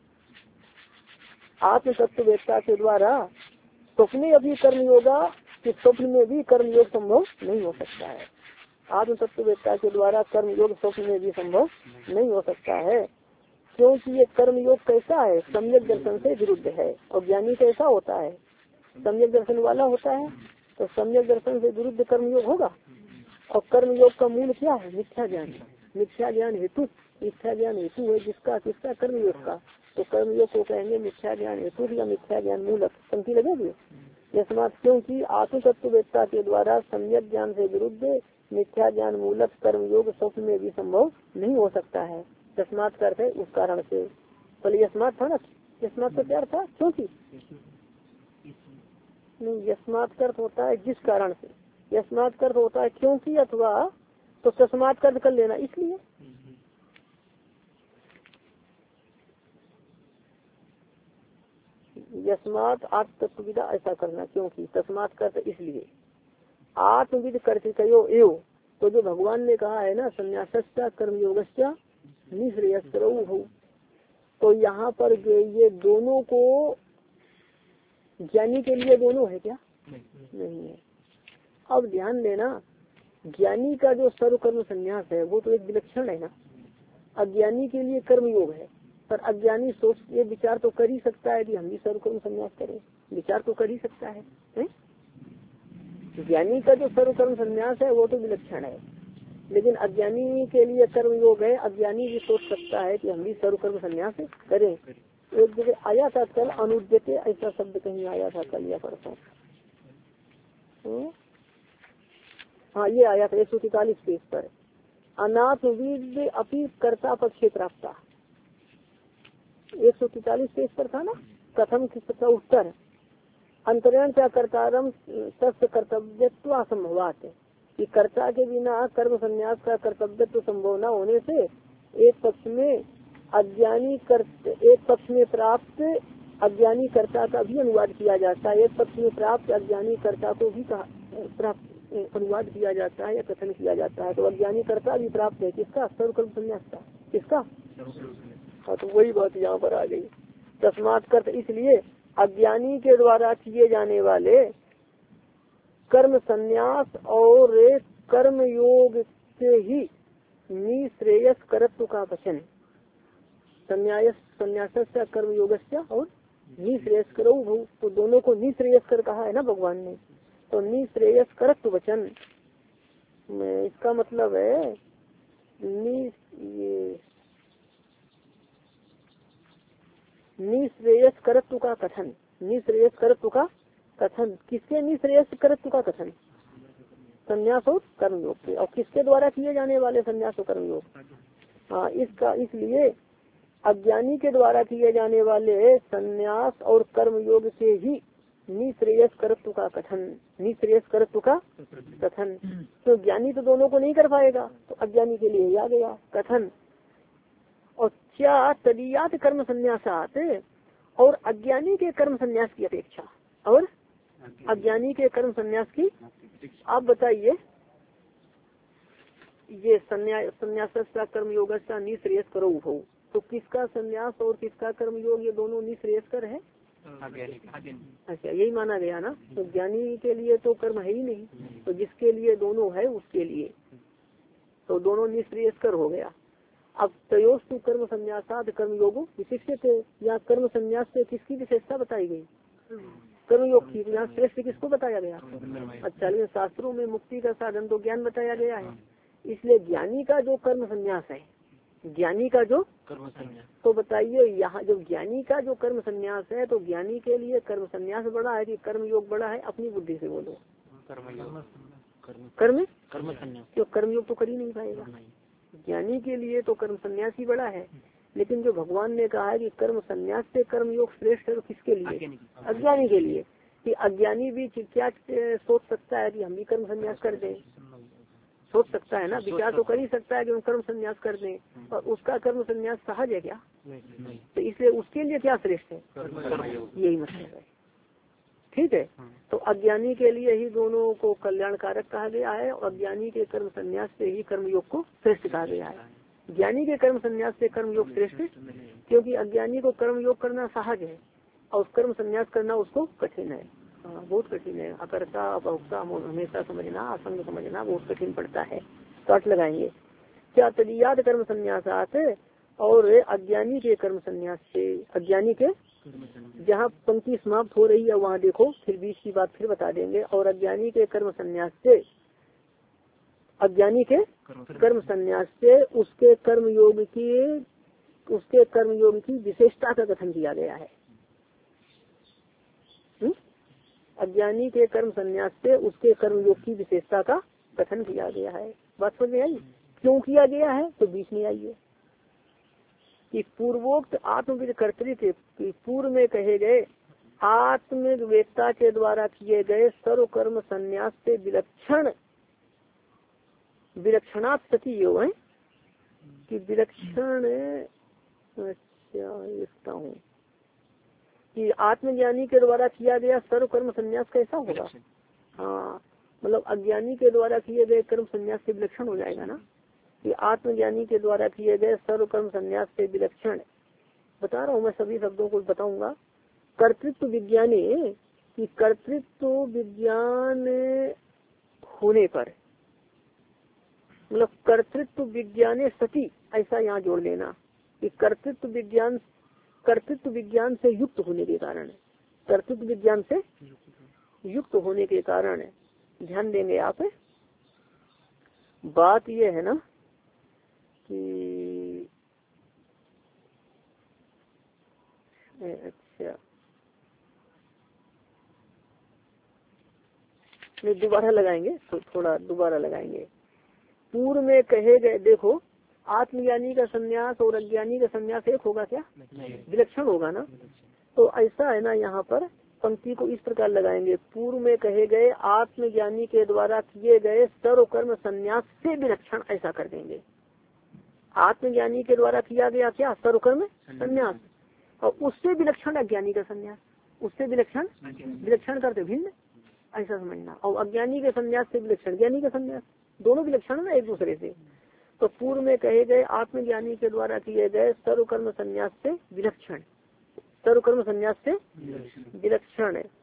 [SPEAKER 1] आत्म तत्ववेत्ता के द्वारा स्वप्न अभी कर्म योगा कि स्वप्न में भी कर्म योग संभव नहीं हो सकता है। आत्म तत्ववेत्ता के द्वारा कर्म योग स्वप्न में भी संभव नहीं हो सकता है, क्योंकि ये कर्म योग कैसा है, सम्यक दर्शन से विरुद्ध है। और ज्ञानी कैसा होता है, सम्यक दर्शन वाला होता है, तो सम्यक दर्शन से विरुद्ध कर्म योग होगा। और कर्म योग का मूल क्या है, मिथ्या ज्ञान। मिथ्या ज्ञान हेतु, मिथ्या ज्ञान हेतु है जिसका, किसका, कर्म योग का। तो कर्म योग को कहेंगे मिथ्या ज्ञान हेतु या मिथ्या ज्ञान मूलक, पंक्ति लगेगी। यस्मात् क्योंकि आत्म तत्ववेत्ता के द्वारा सम्यक ज्ञान से विरुद्ध मिथ्या ज्ञान मूलक कर्म योग स्वप्न में भी संभव नहीं हो सकता है। यस्मात् का अर्थ है उस कारण से, पहले यस्मात् था ना, यस्मात् का क्या अर्थ था, क्योंकि नहीं, यस्मात् का अर्थ होता है जिस कारण से, यस्मात् का अर्थ होता है क्योंकि, अथवा तो तस्मात् का अर्थ कर लेना इसलिए। यस्मात् आत्म तत्वविदा ऐसा करना, क्योंकि तस्मात् का अर्थ इसलिए। आत्मविद कर्तिकयो एव, तो जो भगवान ने कहा है ना संन्यासस्या कर्मयोगस्या निःश्रेयस्करौ भव, तो यहाँ पर ये दोनों को ज्ञानी के लिए दोनों है क्या, नहीं है। अब ध्यान देना, ज्ञानी का जो सर्व कर्म संन्यास है वो तो एक विलक्षण है ना। अज्ञानी के लिए कर्म योग है, पर अज्ञानी सोच ये विचार तो कर ही सकता है कि हम भी सर्व कर्म संन्यास करें, विचार तो कर ही सकता है, है? ज्ञानी का जो सर्व कर्म संन्यास है वो तो विलक्षण है, लेकिन अज्ञानी के लिए कर्म योग है। अज्ञानी भी सोच सकता है कि हम भी सर्व कर्म संन्यास करें। एक जगह आया था कल, अनुद्यते ऐसा शब्द कहीं आया था कल या परसों, हाँ ये आया था एक सौ तैतालीस पेज पर। अनाथ विद अपि कर्ता पक्षे प्राप्ता, एक सौ तैतालीस पेज पर था ना। कथम किसका उत्तर, अंतरण क्या कर्तारम तस्य कर्तव्यत्व असंभवात, कि कर्ता के बिना कर्म संन्यास का कर्तव्यत्व संभव न होने से एक पक्ष में अज्ञानी कर्त एक पक्ष में प्राप्त अज्ञानी कर्ता का भी अनुवाद किया जाता है, एक पक्ष में प्राप्त अज्ञानी कर्ता को भी प्राप्त अनुवाद किया जाता है या कथन किया जाता है। तो अज्ञानी कर्ता भी प्राप्त है किसका, सर्व कर्म संन्यास का, किसका। हाँ, तो वही बात यहाँ पर आ गई। तस्मात् कर्त इसलिए अज्ञानी के द्वारा किए जाने वाले कर्म संन्यास और कर्म योग से ही निःश्रेयस करत्व का वचन, संन्यास संन्यास से कर्म योग और निःश्रेयस करो, तो दोनों को निःश्रेयस कर कहा है ना भगवान ने। तो निःश्रेयस करत्व वचन में इसका मतलब है नि ये निःश्रेयस करत्व का कथन, निःश्रेयस करत्व का कथन, किसके निःश्रेयस करत्व का कथन, संन्यास और कर्मयोग के, और किसके द्वारा किए जाने वाले संन्यास और कर्मयोग। हाँ, इसका इसलिए अज्ञानी के द्वारा किए जाने वाले संन्यास और कर्मयोग से ही निःश्रेयस करत्व का कथन, निःश्रेयस करत्व का कथन। तो ज्ञानी तो दोनों को नहीं कर पाएगा, तो अज्ञानी के लिए आ गया कथन। और क्या तदीयात कर्म संन्यासात, और अज्ञानी के कर्म संन्यास की अपेक्षा, और अज्ञानी के कर्म संन्यास की, आप बताइए ये संन्यास संन्यास कर्म योग निःश्रेयस करो हो, तो किसका संन्यास और किसका कर्म योग ये दोनों निःश्रेयस्कर है। अच्छा, यही माना गया ना। तो ज्ञानी के लिए तो कर्म है ही नहीं, तो जिसके लिए दोनों है उसके लिए तो दोनों निःश्रेयस्कर हो गया। अब तयोस्तु कर्म संन्यासाद कर्म योगो विशिष्ट, या कर्म संन्यास से किसकी विशेषता बताई गई, कर्मयोग की। यहाँ श्रेष्ठ किसको बताया गया? अच्छा, लेकिन शास्त्रों में मुक्ति का साधन तो ज्ञान बताया गया है, इसलिए ज्ञानी का जो कर्म संन्यास है, ज्ञानी का जो कर्म संन्यास, तो बताइए यहाँ जो ज्ञानी का जो कर्म संन्यास है, तो ज्ञानी के लिए कर्म संन्यास बड़ा है कि कर्म योग बड़ा है? अपनी बुद्धि से बोलो। कर्म कर्म संन्यास, क्यों कर्म योग तो कर ही नहीं पाएगा। ज्ञानी के लिए तो कर्म संन्यास ही बड़ा है, लेकिन जो भगवान ने कहा है कि कर्म संन्यास से कर्म योग श्रेष्ठ है, तो किसके लिए? अज्ञानी के लिए। कि अज्ञानी भी क्या सोच सकता है कि हम भी कर्म संन्यास कर दें? सोच सकता है ना, विचार तो कर ही सकता है कि हम कर्म संन्यास कर दें, और उसका कर्म संन्यास सहज है क्या? तो इसलिए उसके लिए क्या श्रेष्ठ है? यही मतलब है। ठीक है, तो अज्ञानी के लिए ही दोनों को कल्याणकारक कहा गया है, और अज्ञानी के कर्म संन्यास से ही कर्मयोग को श्रेष्ठ कहा गया है। ज्ञानी के कर्म संन्यास से कर्मयोग श्रेष्ठ, क्योंकि अज्ञानी को कर्मयोग करना सहज है और कर्म संन्यास करना उसको कठिन है। हाँ, बहुत कठिन है। अकर्ता अपभोक्ता हमेशा समझना, असंग समझना बहुत कठिन पड़ता है। तो अर्थ लगाएंगे क्या? तदीयाद कर्म संन्यासात, और अज्ञानी के कर्म संन्यास से, अज्ञानी के, जहाँ पंक्ति समाप्त हो रही है वहाँ देखो, फिर बीच की बात फिर बता देंगे। और अज्ञानी के कर्म संन्यास से, अज्ञानी के कर्म संन्यास से उसके कर्म योग की, उसके कर्म योग की विशेषता का कथन किया गया है। हुँ? अज्ञानी के कर्म संन्यास से उसके कर्म योग की विशेषता का कथन किया गया है। बात समझ में आई? क्यों किया गया है तो बीच में आइए कि पूर्वोक्त आत्मविद कर्तृत्व की पूर्व में कहे गए आत्मवेत्ता के द्वारा किए गए सर्व कर्म संन्यास से विलक्षण, विलक्षणात् सती योग है कि विलक्षण, अच्छा लिखता हूँ कि आत्मज्ञानी के द्वारा किया गया सर्व कर्म संन्यास कैसा होगा? हाँ, मतलब अज्ञानी के द्वारा किए गए कर्म संन्यास से विलक्षण हो जाएगा ना, कि आत्मज्ञानी के द्वारा किए गए सर्व कर्म संन्यास से विलक्षण। बता रहा हूँ मैं, सभी शब्दों को बताऊंगा। कर्तृत्व विज्ञानी कि कर्तृत्व विज्ञान होने पर, मतलब कर्तृत्व विज्ञान सती, ऐसा यहाँ जोड़ लेना कि कर्तृत्व विज्ञान, कर्तृत्व विज्ञान से युक्त होने के कारण, कर्तृत्व विज्ञान से युक्त होने के कारण, ध्यान देंगे आप। बात यह है ना कि अच्छा नहीं, दोबारा लगाएंगे, तो थोड़ा दोबारा लगाएंगे। पूर्व में कहे गए, देखो आत्मज्ञानी का संन्यास और अज्ञानी का संन्यास एक होगा क्या? विलक्षण होगा ना। तो ऐसा है ना, यहाँ पर पंक्ति को इस प्रकार लगाएंगे, पूर्व में कहे गए आत्मज्ञानी के द्वारा किए गए सर्व कर्म संन्यास से विलक्षण, ऐसा कर देंगे। आत्मज्ञानी के द्वारा किया गया क्या? सर्व कर्म संन्यास, और उससे विलक्षण अज्ञानी का संन्यास, उससे विलक्षण, विलक्षण करते भिन्न, ऐसा समझना। और अज्ञानी के संन्यास से विलक्षण ज्ञानी का संन्यास, दोनों विलक्षण ना एक दूसरे से। तो पूर्व में कहे गए आत्मज्ञानी के द्वारा किए गए सर्व कर्म संन्यास से विलक्षण, सर्व कर्म संन्यास से विलक्षण है।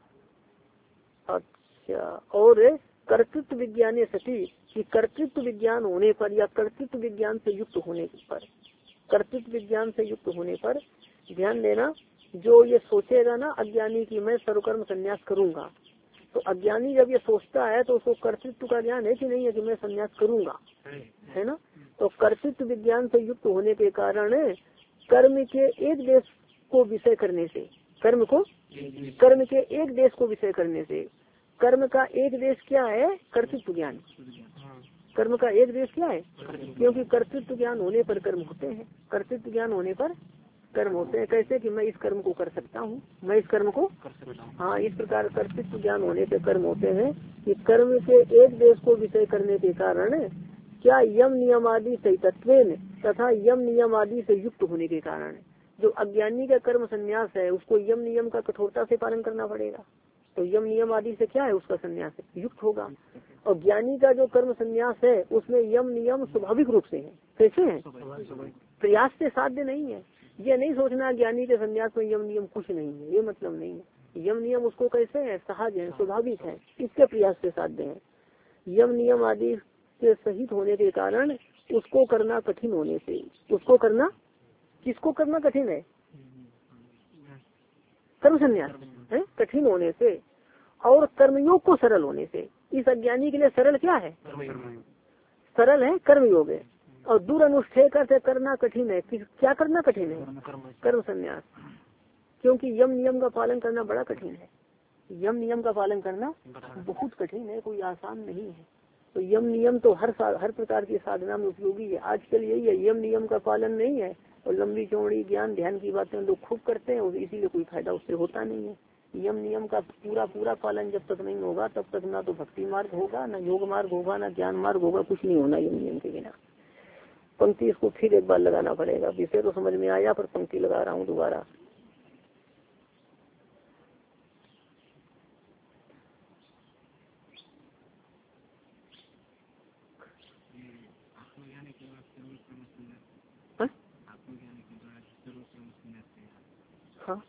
[SPEAKER 1] अच्छा, और कर्तृत्व विज्ञान सती कि कर्तृत्व विज्ञान होने पर या कर्तृत्व विज्ञान से युक्त होने पर, कर्तृत्व विज्ञान से युक्त होने पर ध्यान देना, जो ये सोचेगा ना अज्ञानी की मैं सर्वकर्म संन्यास करूंगा, तो अज्ञानी जब ये सोचता है तो उसको कर्तृत्व का ज्ञान है कि नहीं है कि मैं संन्यास करूंगा, है ना। तो कर्तृत्व विज्ञान से युक्त होने के कारण कर्म के एक देश को विषय करने से, कर्म को कर्म के एक देश को विषय करने से, कर्म का एक देश क्या है? कर्तृत्व ज्ञान। कर्म का एक देश क्या है? क्योंकि कर्तृत्व ज्ञान होने पर कर्म होते हैं, कर्तृत्व ज्ञान होने पर कर्म होते हैं। कैसे कि मैं इस कर्म को कर सकता हूँ, मैं इस कर्म को कर सकता हूँ। हाँ, इस प्रकार कर्तृत्व ज्ञान होने पे कर्म होते हैं कि कर्म के एक देश को विषय करने के कारण क्या यम नियम आदि सहितत्वेन तथा यम नियम आदि से युक्त होने के कारण जो अज्ञानी का कर्म संन्यास है उसको यम नियम का कठोरता से पालन करना पड़ेगा। तो यम नियम आदि से क्या है? उसका संन्यास युक्त होगा। और ज्ञानी का जो कर्म संन्यास है उसमें यम नियम स्वाभाविक रूप से है। कैसे है? प्रयास से साध्य नहीं है। ये नहीं सोचना ज्ञानी के संन्यास में यम नियम कुछ नहीं है, ये मतलब नहीं है। यम नियम उसको कैसे है? सहज है, स्वाभाविक है, इसके प्रयास से साध्य है। यम नियम आदि के सहित होने के कारण उसको करना कठिन होने से, उसको करना, किसको करना कठिन है? कर्म संन्यास। है, कठिन होने से, और कर्मयोग को सरल होने से। इस अज्ञानी के लिए सरल क्या है? सरल है कर्मयोग है। और दूर अनुष्ठेय करते करना कठिन है। क्या करना कठिन है? कर्म संन्यास। क्योंकि यम नियम का पालन करना बड़ा कठिन है। यम नियम का पालन करना बहुत कठिन है, कोई आसान नहीं है। तो यम नियम तो हर हर प्रकार की साधना में उपयोगी है। आजकल यही है, यम नियम का पालन नहीं है और लंबी चौड़ी ज्ञान ध्यान की बातें लोग खूब करते हैं और इसीलिए कोई फायदा उससे होता नहीं है। यम नियम का पूरा पूरा पालन जब तक नहीं होगा तब तक ना तो भक्ति मार्ग होगा, ना योग मार्ग होगा, ना ज्ञान मार्ग होगा, कुछ नहीं होना यम नियम के बिना। पंक्ति इसको फिर एक बार लगाना पड़ेगा। विषय तो समझ में आया पर पंक्ति लगा रहा हूँ दोबारा। हाँ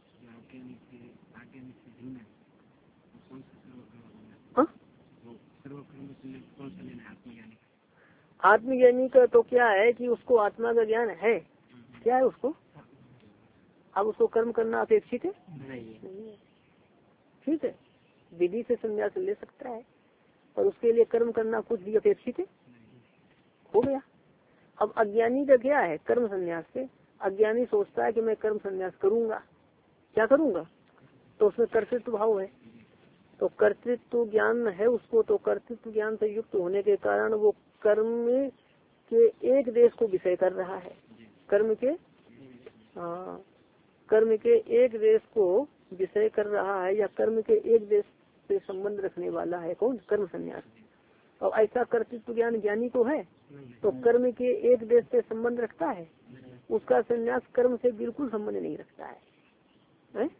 [SPEAKER 1] आत्मज्ञानी का तो क्या है कि उसको आत्मा का ज्ञान है। क्या है उसको? अब उसको कर्म करना अपेक्षित है नहीं है। ठीक है, विधि से संन्यास ले सकता है और उसके लिए कर्म करना कुछ भी अपेक्षित है, हो गया। अब अज्ञानी का क्या है? कर्म संन्यास से अज्ञानी सोचता है कि मैं कर्म संन्यास करूंगा। क्या करूंगा? तो उसमें कर्तृत्व भाव है। तो कर्तृत्व ज्ञान है उसको, तो कर्तृत्व ज्ञान से युक्त होने के कारण वो कर्म के एक देश को विषय कर रहा है। कर्म के हाँ कर्म के एक देश को विषय कर रहा है, या कर्म के एक देश से संबंध रखने वाला है। कौन? कर्म संन्यास। और ऐसा कर्तृत्व ज्ञान ज्ञानी को है तो कर्म के एक देश से संबंध रखता है। उसका संन्यास कर्म से बिल्कुल संबंध नहीं रखता है, है?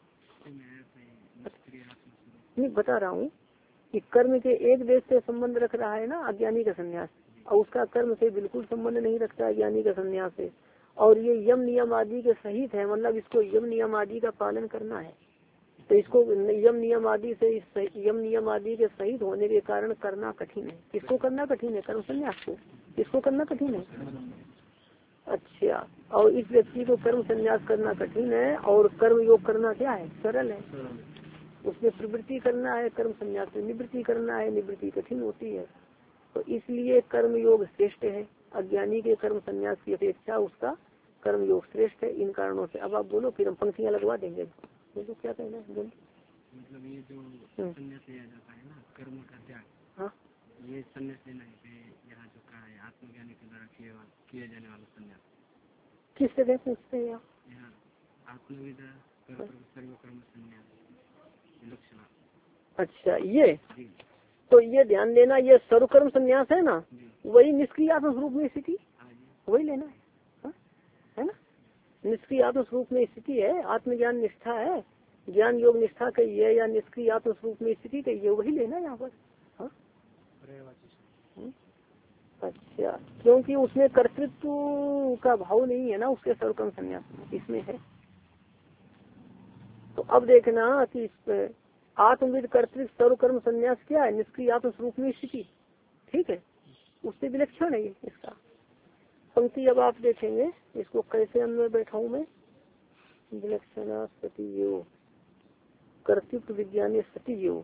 [SPEAKER 1] नहीं बता रहा हूँ कि कर्म के एक देश से संबंध रख रहा है ना अज्ञानी का संन्यास, और उसका कर्म से बिल्कुल संबंध नहीं रखता अज्ञानी का संन्यास से। और ये यम नियम आदि के सहित है, मतलब इसको यम नियम आदि का पालन करना है। तो इसको यम नियम आदि से यम नियम आदि के सहित होने के कारण करना कठिन है। किसको करना कठिन है? कर्म संन्यास को। किसको करना कठिन है? अच्छा, और इस व्यक्ति को कर्म संन्यास करना कठिन है और कर्म योग करना क्या है? सरल है। उसमें प्रवृत्ति करना है, कर्म संन्यास में निवृत्ति करना है, निवृत्ति कठिन होती है। तो इसलिए कर्म योग श्रेष्ठ है। अज्ञानी के कर्म संन्यास की अपेक्षा उसका कर्म योग श्रेष्ठ है इन कारणों से। अब आप बोलो, फिर हम पंक्तियां लगवा देंगे। बोलो क्या कहना है? बोलो।
[SPEAKER 2] मतलब ये जो संन्यास लिया जाता है ना, कर्म का त्याग, हाँ ये संन्यास लेना है यहाँ जो कहा है आत्मज्ञानी के द्वारा किया जाने वाला संन्यास।
[SPEAKER 1] किस तरह पूछते हैं आप?
[SPEAKER 2] यहाँ आत्मविदा सर्वकर्म संन्यास लक्षण। अच्छा,
[SPEAKER 1] ये तो ये ध्यान देना, ये सर्वकर्म संन्यास है ना, वही निष्क्रिय आत्म स्वरूप में स्थिति, वही लेना है, हा? है ना? निष्क्रिय आत्म स्वरूप में स्थिति है, आत्मज्ञान निष्ठा है, ज्ञान योग निष्ठा कही है, या निष्क्रिय आत्म स्वरूप में स्थिति कही है, वही लेना है यहाँ पर। हाँ अच्छा, क्योंकि उसमें कर्तृत्व का भाव नहीं है ना उसके सर्वकर्म संन्यास में, इसमें है। तो अब देखना कि आत्मविद कर्तृत्व सर्वकर्म संन्यास क्या है? निष्क्रिय आत्म स्वरूप में स्थिति। ठीक है, उससे विलक्षण है ये इसका। पंक्ति अब आप देखेंगे इसको कैसे अन्वय बैठा हूँ मैं। विलक्षणा सती योग कर्तृत्व विज्ञानी सती योग।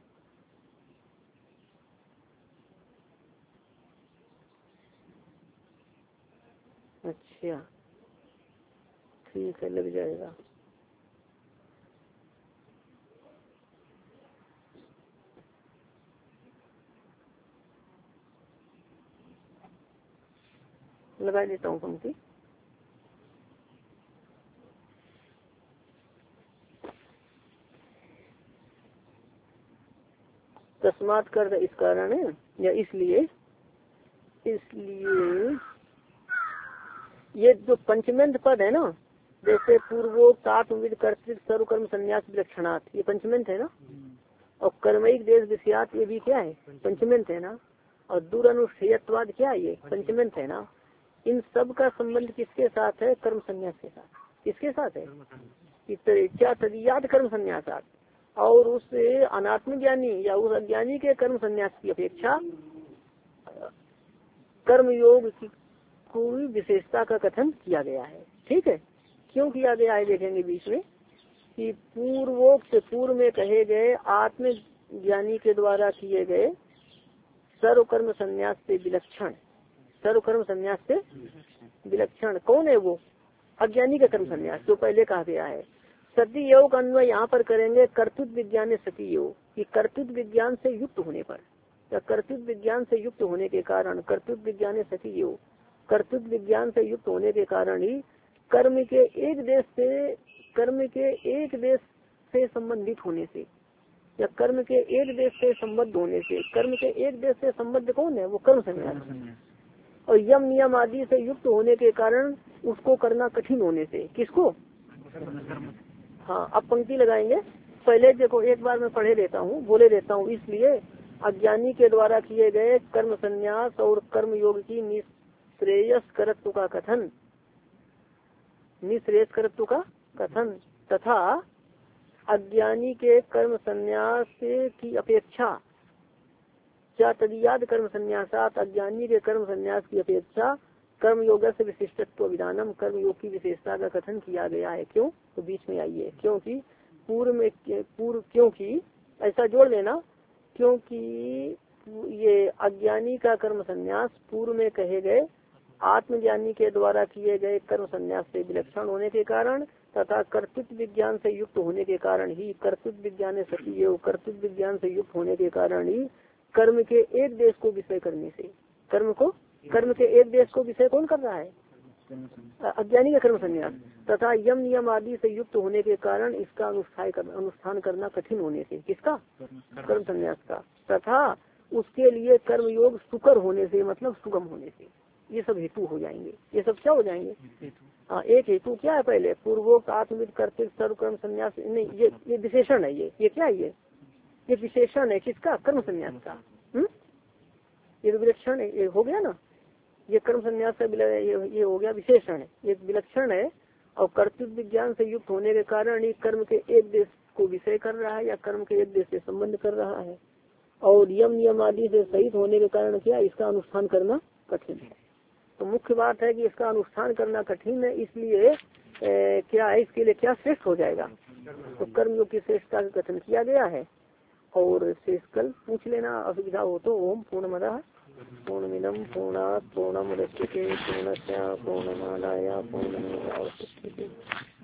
[SPEAKER 1] अच्छा ठीक है, लग जाएगा। लगा देता हूँ पंक्ति। तस्मात् कर इस कारण है, या इसलिए इसलिए ये जो पंचमेंथ पद है ना, जैसे पूर्वोक्त आत्मविद कर्तृत्व सर्वकर्म संन्यास विलक्षणात्, ये पंचमेंथ है ना। और कर्मैक देश विषयात, ये भी क्या है? पंचमेंथ है ना। और दूर अनुष्ठेयत्वाद क्या है? ये पंचमेंथ है ना। इन सब का संबंध किसके साथ है? कर्म संन्यास के साथ। किसके साथ है? क्या तदीयाद कर्म संन्यासात। और उस अनात्म ज्ञानी या उस अज्ञानी के कर्म संन्यास की अपेक्षा कर्म योग की कोई विशेषता का कथन किया गया है। ठीक है, क्यों किया गया है देखेंगे बीच में। कि पूर्वोक्त पूर्व में कहे गए आत्मज्ञानी के द्वारा किए गए सर्वकर्म संन्यास से विलक्षण, सर्वकर्म संन्यास से विलक्षण कौन है वो? अज्ञानी का कर्म संन्यास जो पहले कहा गया है। सती योग अन्वय यहाँ पर करेंगे कर्तृत्व विज्ञान सती योग कि कर्तृत्व विज्ञान से युक्त होने पर, या कर्तृत्व विज्ञान से युक्त होने के कारण, कर्तृत्व विज्ञान सती योग कर्तृत्व विज्ञान से युक्त होने के कारण ही कर्म के एक देश से, कर्म के एक देश से संबंधित होने से, या कर्म के एक देश से संबद्ध होने से, कर्म के एक देश से संबद्ध कौन है? वो कर्म संन्यास। और यम नियम आदि से युक्त होने के कारण उसको करना कठिन होने से, किसको? हाँ, अब पंक्ति लगाएंगे। पहले देखो एक बार मैं पढ़े लेता हूँ, बोले देता हूँ। इसलिए अज्ञानी के द्वारा किए गए कर्म संन्यास और कर्म योग की निश्रेयस करत्व का कथन, निश्रेयस करत्व का कथन तथा अज्ञानी के कर्म संन्यास की अपेक्षा, क्या तदीयाद कर्म संन्यासात, अज्ञानी के कर्म संन्यास की अपेक्षा कर्म योग से विशिष्टत्व विधानम, कर्म योग की विशेषता का कथन किया गया है। क्यों? तो बीच में आइए, क्योंकि पूर्व में पूर्व क्योंकि ऐसा जोड़ लेना, क्योंकि ये अज्ञानी का कर्म संन्यास पूर्व में कहे गए आत्मज्ञानी के द्वारा किए गए कर्म संन्यास से विलक्षण होने के कारण तथा कर्तृत्व विज्ञान से युक्त होने के कारण ही, कर्तृत्व विज्ञान सती योग कर्तृत्व विज्ञान से युक्त होने के कारण ही कर्म के एक देश को विषय करने से, कर्म को कर्म के एक देश को विषय कौन कर रहा है? अज्ञानी का कर्म संन्यास तथा यम नियम आदि से युक्त होने के कारण इसका अनुष्ठान करना अनुष्ठान करना कठिन होने से, किसका? कर्म संन्यास का, तथा उसके लिए कर्म योग सुकर होने से, मतलब सुगम होने से। ये सब हेतु हो जाएंगे। ये सब क्या हो जाएंगे? हाँ, एक हेतु क्या है? पहले पूर्वोक्त आत्मविद कर्तव्य सर्वकर्म संन्यास, नहीं ये ये विशेषण है। ये ये क्या है? ये ये विशेषण है किसका? कर्म संन्यास का। हम्म ये विलक्षण है, ये हो गया ना। ये कर्म संन्यास का ये, ये हो गया विशेषण है, ये विलक्षण है। और कर्तृत्व विज्ञान से युक्त होने के कारण ये कर्म के एक देश को विषय कर रहा है या कर्म के एक देश से संबंध कर रहा है। और यम नियम आदि से सहित होने के कारण क्या? इसका अनुष्ठान करना कठिन है। तो मुख्य बात है कि इसका अनुष्ठान करना कठिन है, इसलिए ए, क्या है? इसके लिए क्या श्रेष्ठ हो जाएगा? तो कर्म योग की श्रेष्ठता का कथन किया गया है। और शेष कल पूछ लेना, असुविधा हो तो। ओम पूर्णमदः पूर्णमिदं पूर्णात् पूर्णमुदच्यते पूर्णस्य पूर्णमादाय पूर्णमेवावशिष्यते।